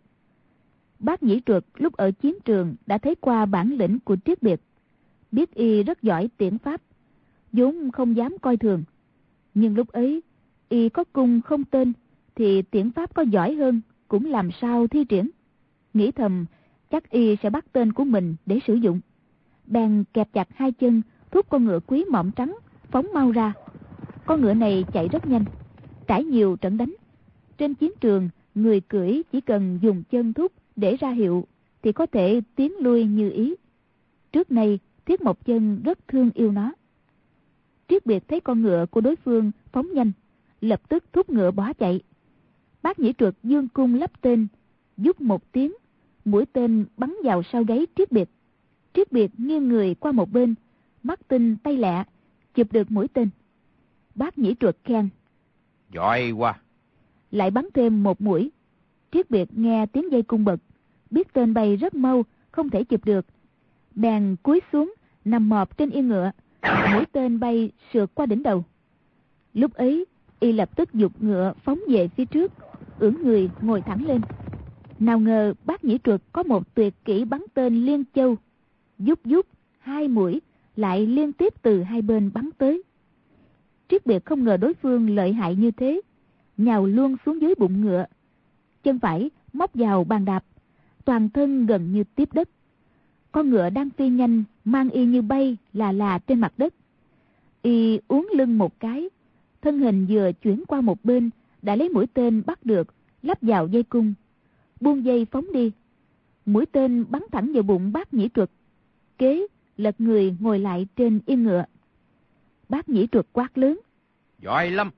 Bác Nhĩ Truật lúc ở chiến trường đã thấy qua bản lĩnh của Triết Biệt, biết y rất giỏi tiễn pháp, vốn không dám coi thường. Nhưng lúc ấy y có cung không tên, thì tiễn pháp có giỏi hơn cũng làm sao thi triển. Nghĩ thầm chắc y sẽ bắt tên của mình để sử dụng, bèn kẹp chặt hai chân, thúc con ngựa quý mõm trắng phóng mau ra. Con ngựa này chạy rất nhanh, trải nhiều trận đánh. Trên chiến trường, người cưỡi chỉ cần dùng chân thúc để ra hiệu thì có thể tiến lui như ý. Trước nay Tiết Mộc Chân rất thương yêu nó. Triết Biệt thấy con ngựa của đối phương phóng nhanh, lập tức thúc ngựa bỏ chạy. Bác Nhĩ Truật dương cung lắp tên, vút một tiếng, mũi tên bắn vào sau gáy Triết Biệt. Triết Biệt nghiêng người qua một bên, mắt tinh tay lẹ, chụp được mũi tên. Bác Nhĩ Truật khen: Giỏi quá. Lại bắn thêm một mũi. Triết Biệt nghe tiếng dây cung bật, biết tên bay rất mau, không thể chụp được, bèn cúi xuống nằm mọp trên yên ngựa. Mũi tên bay sượt qua đỉnh đầu. Lúc ấy y lập tức giục ngựa phóng về phía trước, ưỡn người ngồi thẳng lên. Nào ngờ Bác Nhĩ Truật có một tuyệt kỹ bắn tên liên châu, vút vút hai mũi lại liên tiếp từ hai bên bắn tới. Triết Biệt không ngờ đối phương lợi hại như thế, nhào luôn xuống dưới bụng ngựa, chân phải móc vào bàn đạp, toàn thân gần như tiếp đất. Con ngựa đang phi nhanh mang y như bay là là trên mặt đất. Y uốn lưng một cái, thân hình vừa chuyển qua một bên đã lấy mũi tên bắt được, lắp vào dây cung, buông dây phóng đi. Mũi tên bắn thẳng vào bụng Bác Nhĩ Truật, kế lật người ngồi lại trên yên ngựa. Bác Nhĩ Truật quát lớn: Giỏi lắm.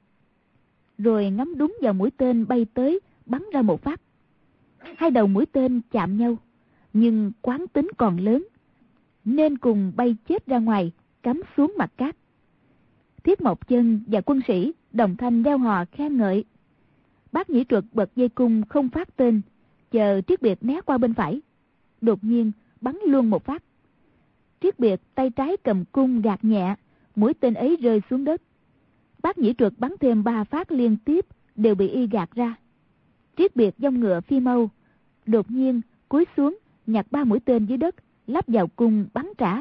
Rồi ngắm đúng vào mũi tên bay tới, bắn ra một phát. Hai đầu mũi tên chạm nhau, nhưng quán tính còn lớn, nên cùng bay chết ra ngoài, cắm xuống mặt cát. Thiết Mộc Chân và quân sĩ đồng thanh reo hò khen ngợi. Bác Nhĩ Truật bật dây cung không phát tên, chờ Triết Biệt né qua bên phải, đột nhiên bắn luôn một phát. Triết Biệt tay trái cầm cung gạt nhẹ, mũi tên ấy rơi xuống đất. Bác Nhĩ Truật bắn thêm ba phát liên tiếp, đều bị y gạt ra. Triết Biệt giông ngựa phi mau, đột nhiên cúi xuống nhặt ba mũi tên dưới đất, lắp vào cung bắn trả.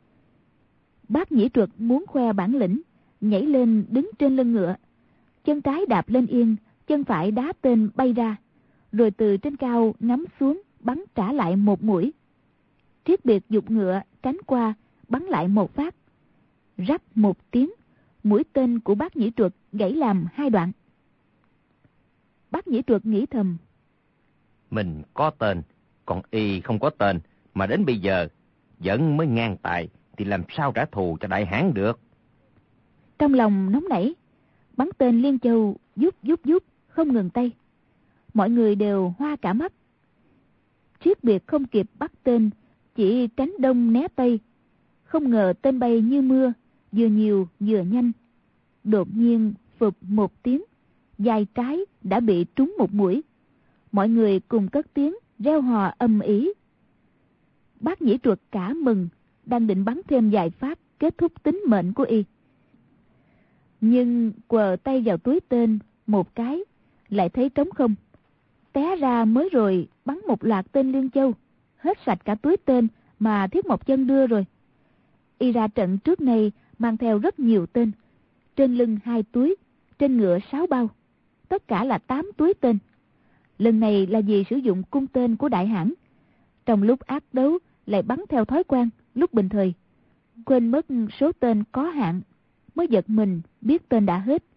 Bác Nhĩ Truật muốn khoe bản lĩnh, nhảy lên đứng trên lưng ngựa, chân trái đạp lên yên, chân phải đá tên bay ra, rồi từ trên cao ngắm xuống bắn trả lại một mũi. Triết Biệt giục ngựa tránh qua, bắn lại một phát. Rắc một tiếng, mũi tên của Bác Nhĩ Truật gãy làm hai đoạn. Bác Nhĩ Truật nghĩ thầm: Mình có tên, còn y không có tên, mà đến bây giờ vẫn mới ngang tài, thì làm sao trả thù cho Đại Hán được. Trong lòng nóng nảy, bắn tên Liên Châu giúp giúp giúp không ngừng tay. Mọi người đều hoa cả mắt. Triết Biệt không kịp bắt tên, chỉ tránh đông né tây. Không ngờ tên bay như mưa, vừa nhiều vừa nhanh. Đột nhiên phụp một tiếng, dài trái đã bị trúng một mũi. Mọi người cùng cất tiếng reo hò ầm ĩ. Bác Nhĩ Truật cả mừng, đang định bắn thêm vài phát kết thúc tính mệnh của y. Nhưng quờ tay vào túi tên một cái, lại thấy trống không. Té ra mới rồi bắn một loạt tên Liên Châu, hết sạch cả túi tên mà Thiết Mộc Chân đưa rồi. Y ra trận trước này mang theo rất nhiều tên, trên lưng hai túi, trên ngựa sáu bao, tất cả là tám túi tên. Lần này là vì sử dụng cung tên của Đại Hãn, trong lúc ác đấu lại bắn theo thói quen lúc bình thời, quên mất số tên có hạn, mới giật mình biết tên đã hết.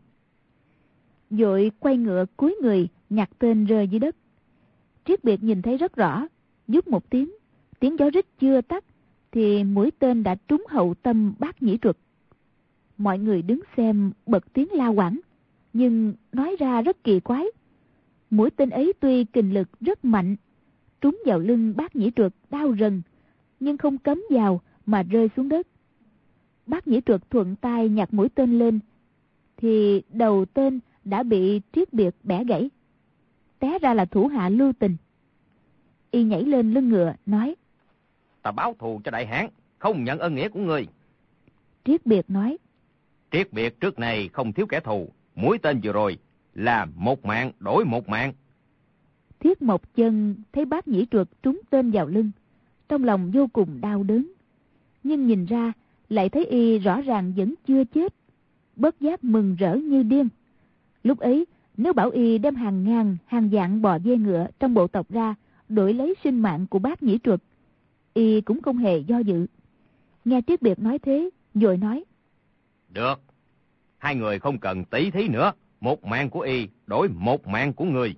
Vội quay ngựa cúi người nhặt tên rơi dưới đất. Triết Biệt nhìn thấy rất rõ, vút một tiếng, tiếng gió rít chưa tắt thì mũi tên đã trúng hậu tâm Bác Nhĩ Truật. Mọi người đứng xem bật tiếng la quảng, nhưng nói ra rất kỳ quái. Mũi tên ấy tuy kình lực rất mạnh, trúng vào lưng Bác Nhĩ Truật đau rần, nhưng không cấm vào mà rơi xuống đất. Bác Nhĩ Truật thuận tay nhặt mũi tên lên, thì đầu tên đã bị Triết Biệt bẻ gãy. Té ra là thủ hạ Lưu Tình. Y nhảy lên lưng ngựa nói: Ta báo thù cho Đại Hãn, không nhận ơn nghĩa của người. Triết Biệt nói: Triết Biệt trước này không thiếu kẻ thù, mũi tên vừa rồi là một mạng đổi một mạng. Thiết Mộc Chân thấy Bác Nhĩ Truật trúng tên vào lưng, trong lòng vô cùng đau đớn, nhưng nhìn ra lại thấy y rõ ràng vẫn chưa chết, bất giác mừng rỡ như điên. Lúc ấy nếu bảo y đem hàng ngàn hàng vạn bò dê ngựa trong bộ tộc ra đổi lấy sinh mạng của Bác Nhĩ Truật, y cũng không hề do dự. Nghe Triết Biệt nói thế, vội nói: Được, hai người không cần tỷ thí nữa, một mạng của y đổi một mạng của người.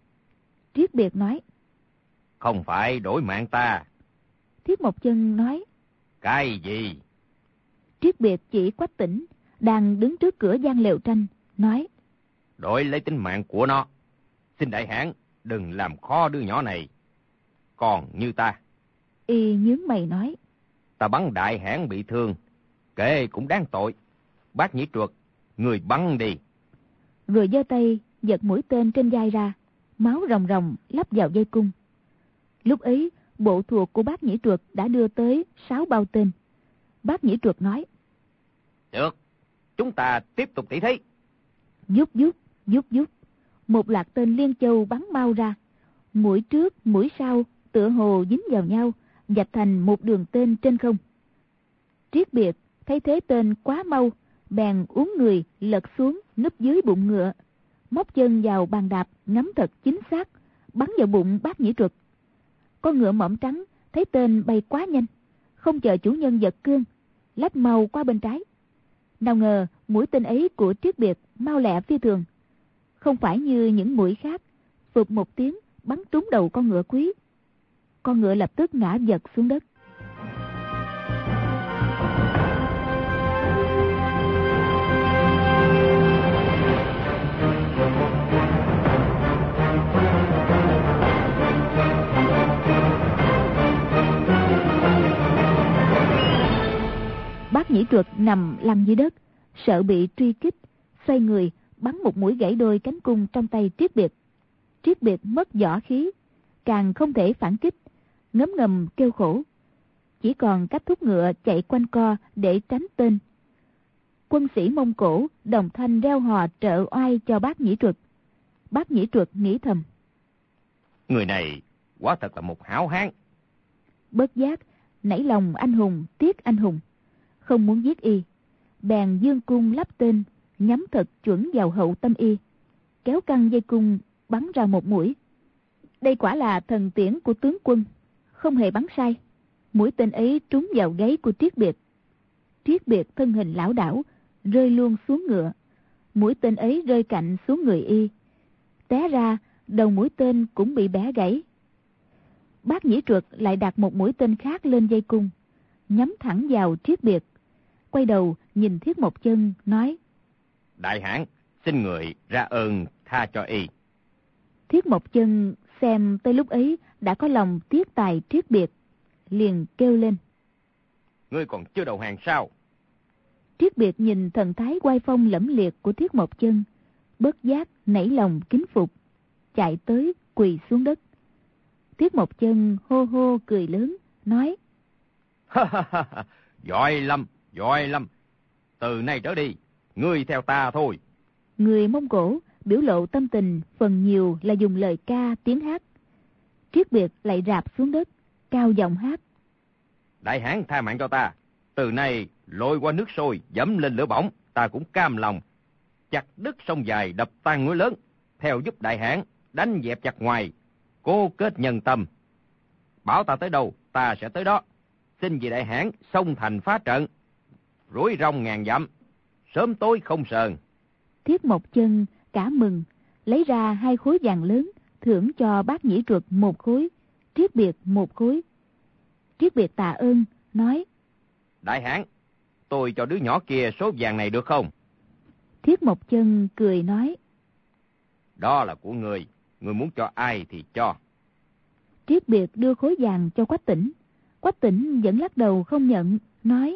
Triết Biệt nói: Không phải đổi mạng ta. Thiết Mộc Chân nói: Cái gì? Triết Biệt chỉ Quách Tĩnh đang đứng trước cửa gian lều tranh, nói: Đổi lấy tính mạng của nó. Xin Đại Hãn đừng làm khó đứa nhỏ này. Còn như ta. Y nhướng mày nói: Ta bắn Đại Hãn bị thương, kệ cũng đáng tội. Bác Nhĩ Truật, người bắn đi. Rồi giơ tay giật mũi tên trên vai ra, máu ròng ròng lắp vào dây cung. Lúc ấy bộ thuộc của Bác Nhĩ Truật đã đưa tới sáu bao tên. Bác Nhĩ Truật nói: Được, chúng ta tiếp tục tỷ thí. Vút vút, vút vút, một loạt tên Liên Châu bắn mau ra, mũi trước mũi sau tựa hồ dính vào nhau, vạch thành một đường tên trên không. Triết Biệt thấy thế tên quá mau, bèn uốn người lật xuống núp dưới bụng ngựa, móc chân vào bàn đạp ngắm thật chính xác, bắn vào bụng Bác Nhĩ Truật. Con ngựa mỏm trắng thấy tên bay quá nhanh, không chờ chủ nhân giật cương, lách mau qua bên trái. Nào ngờ mũi tên ấy của Triết Biệt mau lẹ phi thường, không phải như những mũi khác, phụp một tiếng bắn trúng đầu con ngựa quý. Con ngựa lập tức ngã vật xuống đất. Bác Nhĩ Truật nằm lăn dưới đất, sợ bị truy kích, xoay người bắn một mũi gãy đôi cánh cung trong tay Triết Biệt. Triết Biệt mất võ khí, càng không thể phản kích, ngấm ngầm kêu khổ, chỉ còn cách thúc ngựa chạy quanh co để tránh tên. Quân sĩ Mông Cổ đồng thanh reo hò trợ oai cho Bác Nhĩ Truật. Bác Nhĩ Truật nghĩ thầm: Người này quả thật là một hảo hán. Bất giác nảy lòng anh hùng tiếc anh hùng, không muốn giết y, bèn dương cung lắp tên, nhắm thật chuẩn vào hậu tâm y, kéo căng dây cung bắn ra một mũi. Đây quả là thần tiễn của tướng quân, không hề bắn sai. Mũi tên ấy trúng vào gáy của Triết Biệt. Triết Biệt thân hình lảo đảo, rơi luôn xuống ngựa. Mũi tên ấy rơi cạnh xuống người y, té ra đầu mũi tên cũng bị bẻ gãy. Bác Nhĩ Truật lại đặt một mũi tên khác lên dây cung, nhắm thẳng vào Triết Biệt, quay đầu nhìn Thiết Mộc Chân nói: Đại hãn, xin người ra ơn tha cho y. Thiết Mộc Chân xem tới lúc ấy đã có lòng tiếc tài Triết Biệt, liền kêu lên: Ngươi còn chưa đầu hàng sao? Triết Biệt nhìn thần thái oai phong lẫm liệt của Thiết Mộc Chân, bất giác nảy lòng kính phục, chạy tới quỳ xuống đất. Thiết Mộc Chân hô hô cười lớn, nói: Ha ha ha, giỏi lắm, giỏi lắm. Từ nay trở đi, ngươi theo ta thôi. Người Mông Cổ biểu lộ tâm tình phần nhiều là dùng lời ca tiếng hát. Triết Biệt lại rạp xuống đất, cao giọng hát: Đại hãn tha mạng cho ta, từ nay lội qua nước sôi, dẫm lên lửa bỏng, ta cũng cam lòng. Chặt đứt sông dài, đập tan núi lớn, theo giúp đại hãn đánh dẹp chặt ngoài, cố kết nhân tâm. Bảo ta tới đâu, ta sẽ tới đó. Xin vì đại hãn xông thành phá trận, rủi rong ngàn dặm, sớm tối không sờn. Thiết Mộc Chân cả mừng, lấy ra hai khối vàng lớn, thưởng cho Bác Nhĩ Truật một khối, Triết Biệt một khối. Triết Biệt tạ ơn, nói: Đại hãn, tôi cho đứa nhỏ kia số vàng này được không? Thiết Mộc Chân cười nói: Đó là của người, người muốn cho ai thì cho. Triết Biệt đưa khối vàng cho Quách Tĩnh. Quách Tĩnh vẫn lắc đầu không nhận, nói: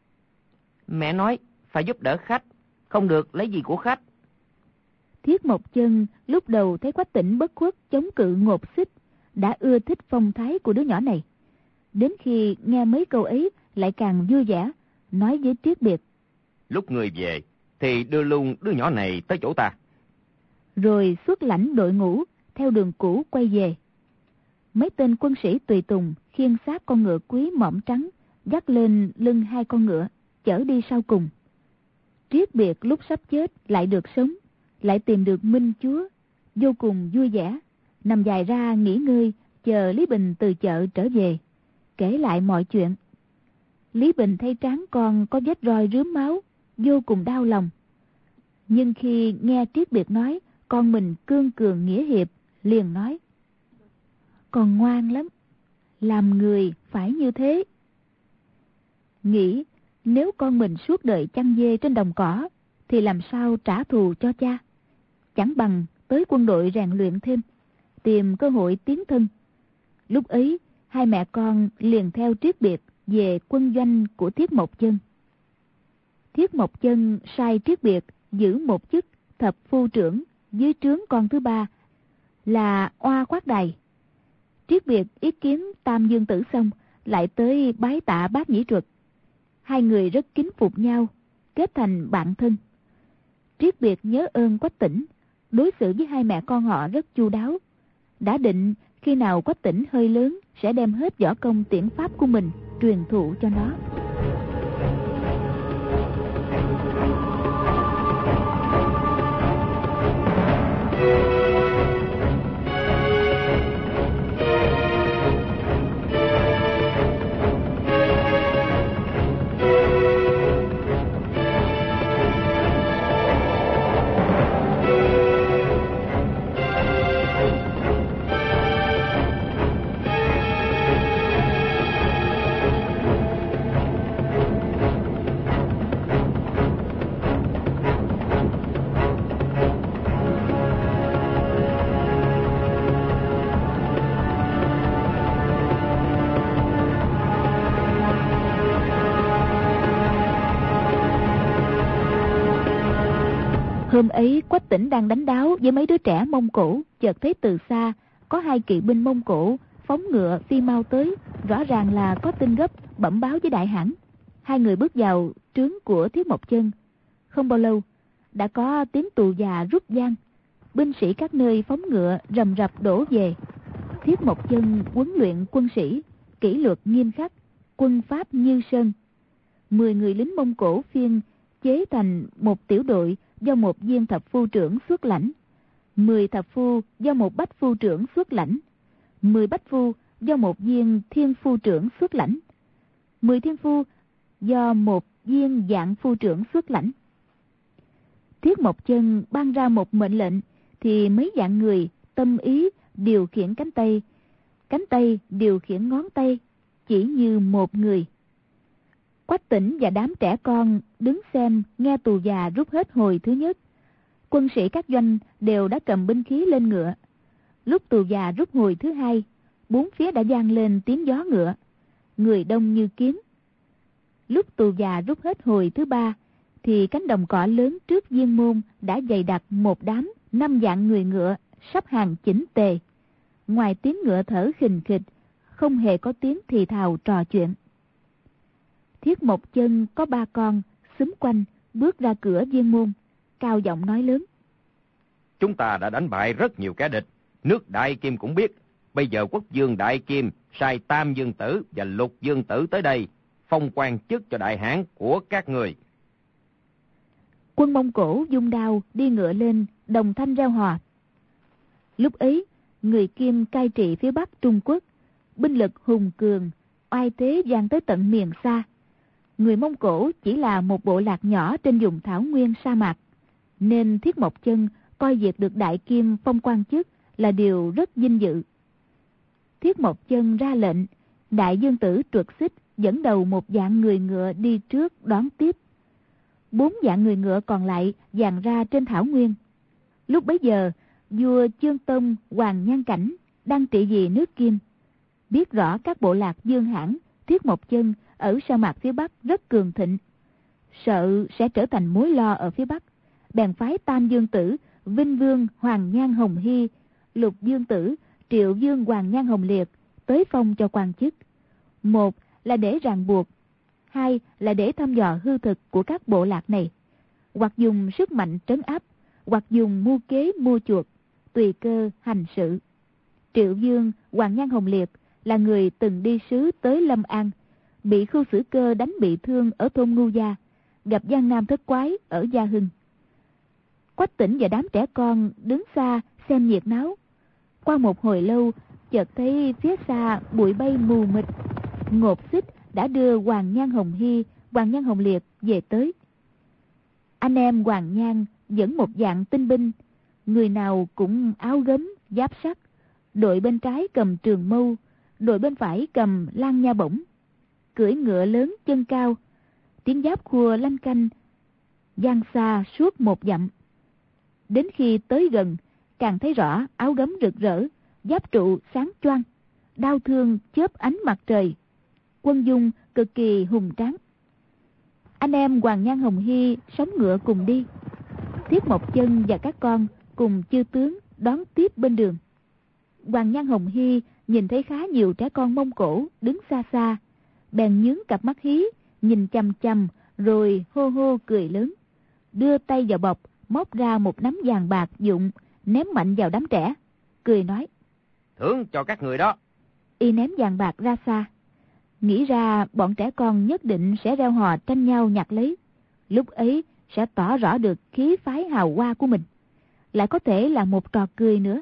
Mẹ nói phải giúp đỡ khách, không được lấy gì của khách. Thiết Mộc Chân lúc đầu thấy Quách Tĩnh bất khuất chống cự ngột xích, đã ưa thích phong thái của đứa nhỏ này. Đến khi nghe mấy câu ấy lại càng vui vẻ, nói với Triết Biệt: Lúc người về thì đưa luôn đứa nhỏ này tới chỗ ta. Rồi xuất lãnh đội ngũ theo đường cũ quay về. Mấy tên quân sĩ tùy tùng khiêng xác con ngựa quý mõm trắng, dắt lên lưng hai con ngựa, chở đi sau cùng. Triết Biệt lúc sắp chết lại được sống, lại tìm được Minh Chúa, vô cùng vui vẻ, nằm dài ra nghỉ ngơi, chờ Lý Bình từ chợ trở về, kể lại mọi chuyện. Lý Bình thấy trán con có vết roi rướm máu, vô cùng đau lòng. Nhưng khi nghe Triết Biệt nói con mình cương cường nghĩa hiệp, liền nói: Con ngoan lắm, làm người phải như thế. Nghĩ nếu con mình suốt đời chăn dê trên đồng cỏ thì làm sao trả thù cho cha. Chẳng bằng tới quân đội rèn luyện thêm, tìm cơ hội tiến thân. Lúc ấy hai mẹ con liền theo Triết Biệt về quân doanh của Thiết Mộc Chân. Thiết Mộc Chân sai Triết Biệt giữ một chức thập phu trưởng dưới trướng con thứ ba là Oa Quát Đài. Triết Biệt ý kiến Tam Dương Tử xong, lại tới bái tạ Bác Nhĩ Truật. Hai người rất kính phục nhau, kết thành bạn thân. Triết Biệt nhớ ơn Quách Tĩnh, đối xử với hai mẹ con họ rất chu đáo. Đã định khi nào Quách Tĩnh hơi lớn sẽ đem hết võ công tiễn pháp của mình truyền thụ cho nó. Hôm ấy Quách Tĩnh đang đánh đáo với mấy đứa trẻ Mông Cổ, chợt thấy từ xa có hai kỵ binh Mông Cổ phóng ngựa phi mau tới, rõ ràng là có tin gấp bẩm báo với đại hãn. Hai người bước vào trướng của Thiết Mộc Chân. Không bao lâu đã có tiếng tù già rút vang, binh sĩ các nơi phóng ngựa rầm rập đổ về. Thiết Mộc Chân huấn luyện quân sĩ kỷ luật nghiêm khắc, quân pháp như sơn. Mười người lính Mông Cổ phiên chế thành một tiểu đội do một viên thập phu trưởng xuất lãnh, mười thập phu do một bách phu trưởng xuất lãnh, mười bách phu do một viên thiên phu trưởng xuất lãnh, mười thiên phu do một viên dạng phu trưởng xuất lãnh. Thiết Mộc Chân ban ra một mệnh lệnh thì mấy vạn người tâm ý điều khiển cánh tay, cánh tay điều khiển ngón tay, chỉ như một người. Quách Tĩnh và đám trẻ con đứng xem nghe tù già rút hết hồi thứ nhất. Quân sĩ các doanh đều đã cầm binh khí lên ngựa. Lúc tù già rút hồi thứ hai, bốn phía đã vang lên tiếng gió ngựa, người đông như kiến. Lúc tù già rút hết hồi thứ ba, thì cánh đồng cỏ lớn trước viên môn đã dày đặc một đám năm vạn người ngựa sắp hàng chỉnh tề. Ngoài tiếng ngựa thở khình khịch, không hề có tiếng thì thào trò chuyện. Thiết Mộc Chân có ba con xúm quanh bước ra cửa viên môn, cao giọng nói lớn: Chúng ta đã đánh bại rất nhiều kẻ địch, nước Đại Kim cũng biết. Bây giờ quốc vương Đại Kim sai Tam Dương Tử và Lục Dương Tử tới đây, phong quan chức cho đại hãn của các người. Quân Mông Cổ dung đao đi ngựa lên, đồng thanh reo hò. Lúc ấy, người Kim cai trị phía bắc Trung Quốc, binh lực hùng cường, oai thế vang tới tận miền xa. Người Mông Cổ chỉ là một bộ lạc nhỏ trên vùng thảo nguyên sa mạc, nên Thiết Mộc Chân coi việc được Đại Kim phong quan chức là điều rất vinh dự. Thiết Mộc Chân ra lệnh, Đại Dương Tử Truật Xích dẫn đầu một vạn người ngựa đi trước đón tiếp. Bốn vạn người ngựa còn lại dàn ra trên thảo nguyên. Lúc bấy giờ, vua Chương Tông Hoàng Nhan Cảnh đang trị vì nước Kim, biết rõ các bộ lạc Dương Hãn, Thiết Mộc Chân ở sa mạc phía bắc rất cường thịnh, sợ sẽ trở thành mối lo ở phía bắc, bèn phái Tam Dương Tử, Vinh Vương Hoàng Nhan Hồng Hy, Lục Dương Tử, Triệu Dương Hoàng Nhan Hồng Liệt tới phong cho quan chức. Một là để ràng buộc, hai là để thăm dò hư thực của các bộ lạc này, hoặc dùng sức mạnh trấn áp, hoặc dùng mưu kế mua chuộc, tùy cơ hành sự. Triệu Dương Hoàng Nhan Hồng Liệt là người từng đi sứ tới Lâm An, bị Khưu Sử Cơ đánh bị thương ở thôn Ngu Gia, gặp Giang Nam Thất Quái ở Gia Hưng. Quách Tĩnh và đám trẻ con đứng xa xem nhiệt náo. Qua một hồi lâu, chợt thấy phía xa bụi bay mù mịt. Ngột Xích đã đưa Hoàng Nhan Hồng Hy, Hoàng Nhan Hồng Liệt về tới. Anh em Hoàng Nhan dẫn một dạng tinh binh, người nào cũng áo gấm, giáp sắt. Đội bên trái cầm trường mâu, đội bên phải cầm lan nha bổng, cưỡi ngựa lớn chân cao. Tiếng giáp khua lanh canh vang xa suốt một dặm. Đến khi tới gần, càng thấy rõ áo gấm rực rỡ, giáp trụ sáng choang, đao thương chớp ánh mặt trời, quân dung cực kỳ hùng tráng. Anh em Hoàng Nhan Hồng Hy sóng ngựa cùng đi. Thiết Mộc Chân và các con cùng chư tướng đón tiếp bên đường. Hoàng Nhan Hồng Hy nhìn thấy khá nhiều trẻ con Mông Cổ đứng xa xa, bèn nhướng cặp mắt hí, nhìn chằm chằm, rồi hô hô cười lớn, đưa tay vào bọc, móc ra một nắm vàng bạc dụng, ném mạnh vào đám trẻ, cười nói: Thưởng cho các người đó. Y ném vàng bạc ra xa, nghĩ ra bọn trẻ con nhất định sẽ reo hò tranh nhau nhặt lấy. Lúc ấy sẽ tỏ rõ được khí phái hào hoa của mình, lại có thể là một trò cười nữa.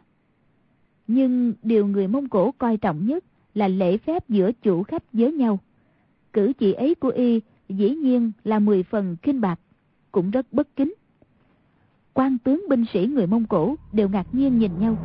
Nhưng điều người Mông Cổ coi trọng nhất là lễ phép giữa chủ khách với nhau. Cử chỉ ấy của y dĩ nhiên là mười phần khinh bạc, cũng rất bất kính. Quan tướng binh sĩ người Mông Cổ đều ngạc nhiên nhìn nhau.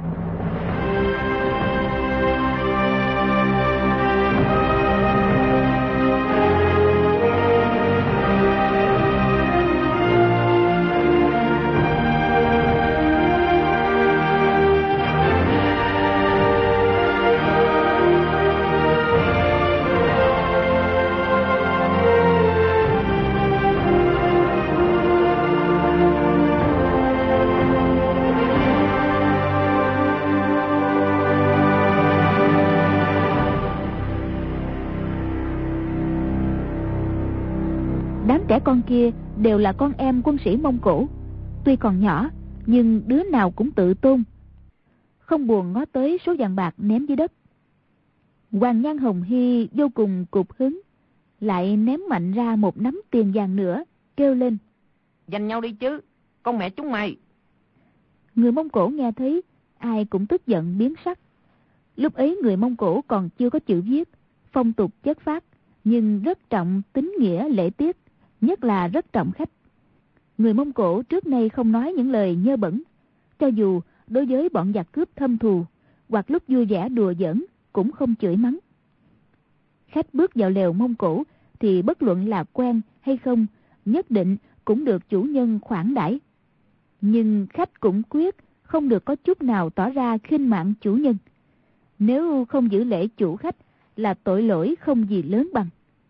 Trẻ con kia đều là con em quân sĩ Mông Cổ, tuy còn nhỏ nhưng đứa nào cũng tự tôn, không buồn ngó tới số vàng bạc ném dưới đất. Hoàng Nhan Hồng Hy vô cùng cục hứng, lại ném mạnh ra một nắm tiền vàng nữa, kêu lên: Giành nhau đi chứ, con mẹ chúng mày. Người Mông Cổ nghe thấy, ai cũng tức giận biến sắc. Lúc ấy người Mông Cổ còn chưa có chữ viết, phong tục chất phác, nhưng rất trọng tín nghĩa lễ tiết, nhất là rất trọng khách. Người Mông Cổ trước nay không nói những lời nhơ bẩn, cho dù đối với bọn giặc cướp thâm thù, hoặc lúc vui vẻ đùa giỡn cũng không chửi mắng. Khách bước vào lều Mông Cổ thì bất luận là quen hay không, nhất định cũng được chủ nhân khoản đãi. Nhưng khách cũng quyết không được có chút nào tỏ ra khinh mạng chủ nhân. Nếu không giữ lễ chủ khách là tội lỗi không gì lớn bằng.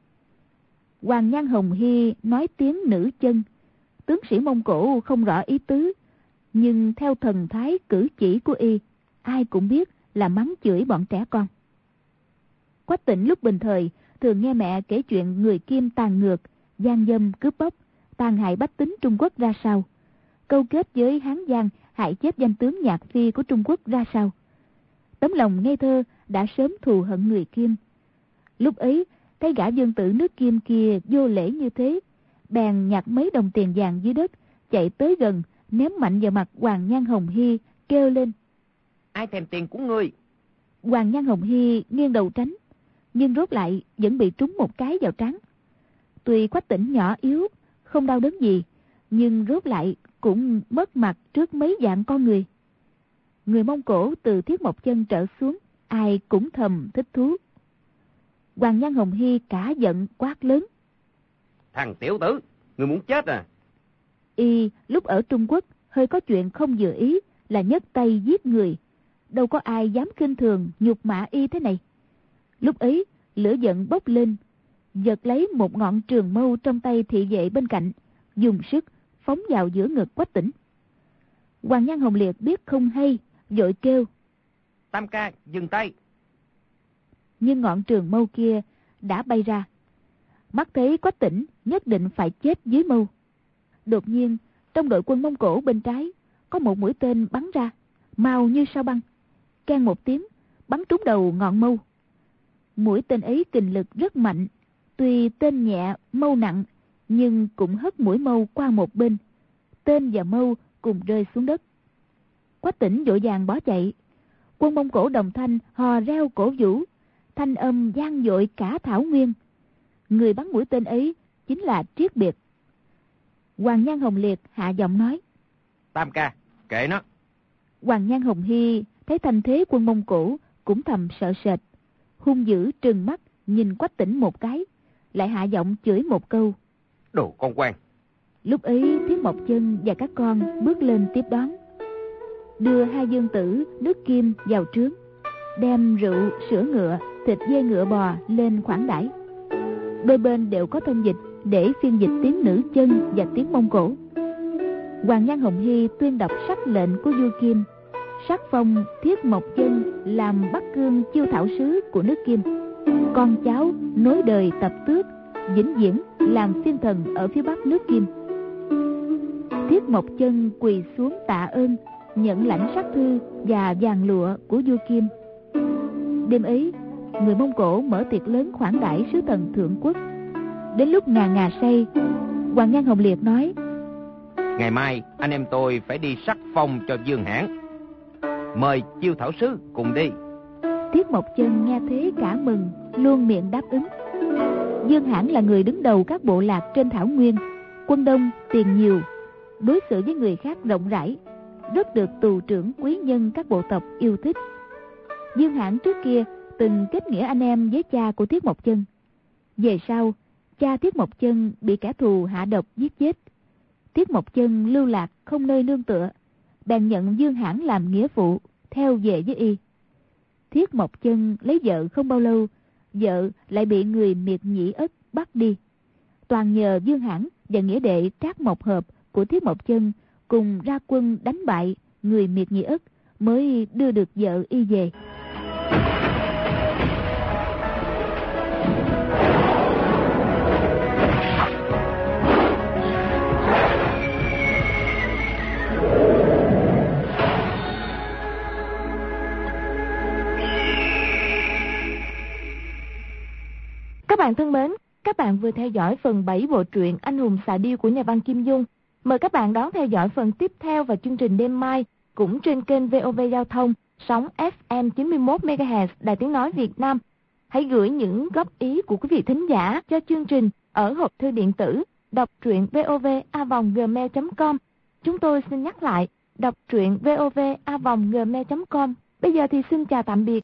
Hoàng Nhan Hồng Hy nói tiếng nữ chân, tướng sĩ Mông Cổ không rõ ý tứ, nhưng theo thần thái cử chỉ của y, ai cũng biết là mắng chửi bọn trẻ con. Quách Tĩnh lúc bình thời thường nghe mẹ kể chuyện người Kim tàn ngược, gian dâm cướp bóc, tàn hại bách tính Trung Quốc ra sao, câu kết với Hán Giang hại chết danh tướng Nhạc Phi của Trung Quốc ra sao. Tấm lòng ngây thơ đã sớm thù hận người Kim. Lúc ấy thấy gã vương tử nước Kim kia vô lễ như thế, bèn nhặt mấy đồng tiền vàng dưới đất, chạy tới gần ném mạnh vào mặt Hoàng Nhan Hồng Hy, kêu lên: Ai thèm tiền của ngươi? Hoàng Nhan Hồng Hy nghiêng đầu tránh, nhưng rốt lại vẫn bị trúng một cái vào trán. Tuy Quách Tĩnh nhỏ yếu, không đau đớn gì, nhưng rốt lại cũng mất mặt trước mấy vạn con người. Người Mông Cổ từ Thiết Mộc Chân trở xuống, ai cũng thầm thích thú. Hoàng Nhan Hồng Hy cả giận quát lớn: Thằng tiểu tử, ngươi muốn chết à? Y lúc ở Trung Quốc hơi có chuyện không vừa ý là nhấc tay giết người, đâu có ai dám khinh thường nhục mạ y thế này. Lúc ấy lửa giận bốc lên, giật lấy một ngọn trường mâu trong tay thị vệ bên cạnh, dùng sức phóng vào giữa ngực Quách Tĩnh. Hoàng Nhan Hồng Liệt biết không hay, vội kêu: Tam ca, dừng tay. Nhưng ngọn trường mâu kia đã bay ra. Mắt thấy Quách Tĩnh nhất định phải chết dưới mâu. Đột nhiên trong đội quân Mông Cổ bên trái có một mũi tên bắn ra, mau như sao băng, keng một tiếng bắn trúng đầu ngọn mâu. Mũi tên ấy kình lực rất mạnh, tuy tên nhẹ mâu nặng, nhưng cũng hất mũi mâu qua một bên, tên và mâu cùng rơi xuống đất. Quách Tĩnh vội vàng bỏ chạy. Quân Mông Cổ đồng thanh hò reo cổ vũ, thanh âm vang dội cả thảo nguyên. Người bắn mũi tên ấy chính là Triết Biệt. Hoàng Nhan Hồng Liệt hạ giọng nói: Tam ca, kệ nó. Hoàng Nhan Hồng Hy thấy thanh thế quân Mông Cổ cũng thầm sợ sệt, hung dữ trừng mắt nhìn Quách Tĩnh một cái, lại hạ giọng chửi một câu: Đồ con quan. Lúc ấy Thiết Mộc Chân và các con bước lên tiếp đón, đưa hai dương tử nước Kim vào trướng, đem rượu, sữa ngựa, thịt dê ngựa bò lên khoản đãi. Đôi bên đều có thông dịch để phiên dịch tiếng nữ chân và tiếng Mông Cổ. Hoàng Nhan Hồng Hy tuyên đọc sắc lệnh của vua Kim, sắc phong Thiết Mộc Chân làm Bắc Cương chiêu thảo sứ của nước Kim, con cháu nối đời tập tước, vĩnh viễn làm phiên thần ở phía bắc nước Kim. Thiết Mộc Chân quỳ xuống tạ ơn, nhận lãnh sắc thư và vàng lụa của vua Kim. Đêm ấy, người Mông Cổ mở tiệc lớn khoản đãi sứ thần thượng quốc. Đến lúc ngà ngà say, Hoàng Nhan Hồng Liệt nói: Ngày mai anh em tôi phải đi sắc phong cho Dương Hãn, mời chiêu thảo sứ cùng đi. Thiết Mộc Chân nghe thế cả mừng, luôn miệng đáp ứng. Dương Hãn là người đứng đầu các bộ lạc trên thảo nguyên, quân đông, tiền nhiều, đối xử với người khác rộng rãi, rất được tù trưởng quý nhân các bộ tộc yêu thích. Dương Hãn trước kia từng kết nghĩa anh em với cha của Thiết Mộc Chân. Về sau, cha Thiết Mộc Chân bị kẻ thù hạ độc giết chết. Thiết Mộc Chân lưu lạc không nơi nương tựa, bèn nhận Dương Hãn làm nghĩa phụ, theo về với y. Thiết Mộc Chân lấy vợ không bao lâu, vợ lại bị người Miệt Nhĩ Ất bắt đi. Toàn nhờ Dương Hãn và nghĩa đệ Trác Mộc Hợp của Thiết Mộc Chân cùng ra quân đánh bại người Miệt Nhĩ Ất mới đưa được vợ y về. Các bạn thân mến, các bạn vừa theo dõi phần bảy bộ truyện Anh hùng xạ điêu của nhà văn Kim Dung. Mời các bạn đón theo dõi phần tiếp theo vào chương trình đêm mai, cũng trên kênh vê o vê Giao thông, sóng ép em chín mươi mốt mê ga héc Đài Tiếng Nói Việt Nam. Hãy gửi những góp ý của quý vị thính giả cho chương trình ở hộp thư điện tử đọc truyện vov a vòng gmail chấm com. Chúng tôi xin nhắc lại, đọc truyện vov a vòng gmail chấm com. Bây giờ thì xin chào tạm biệt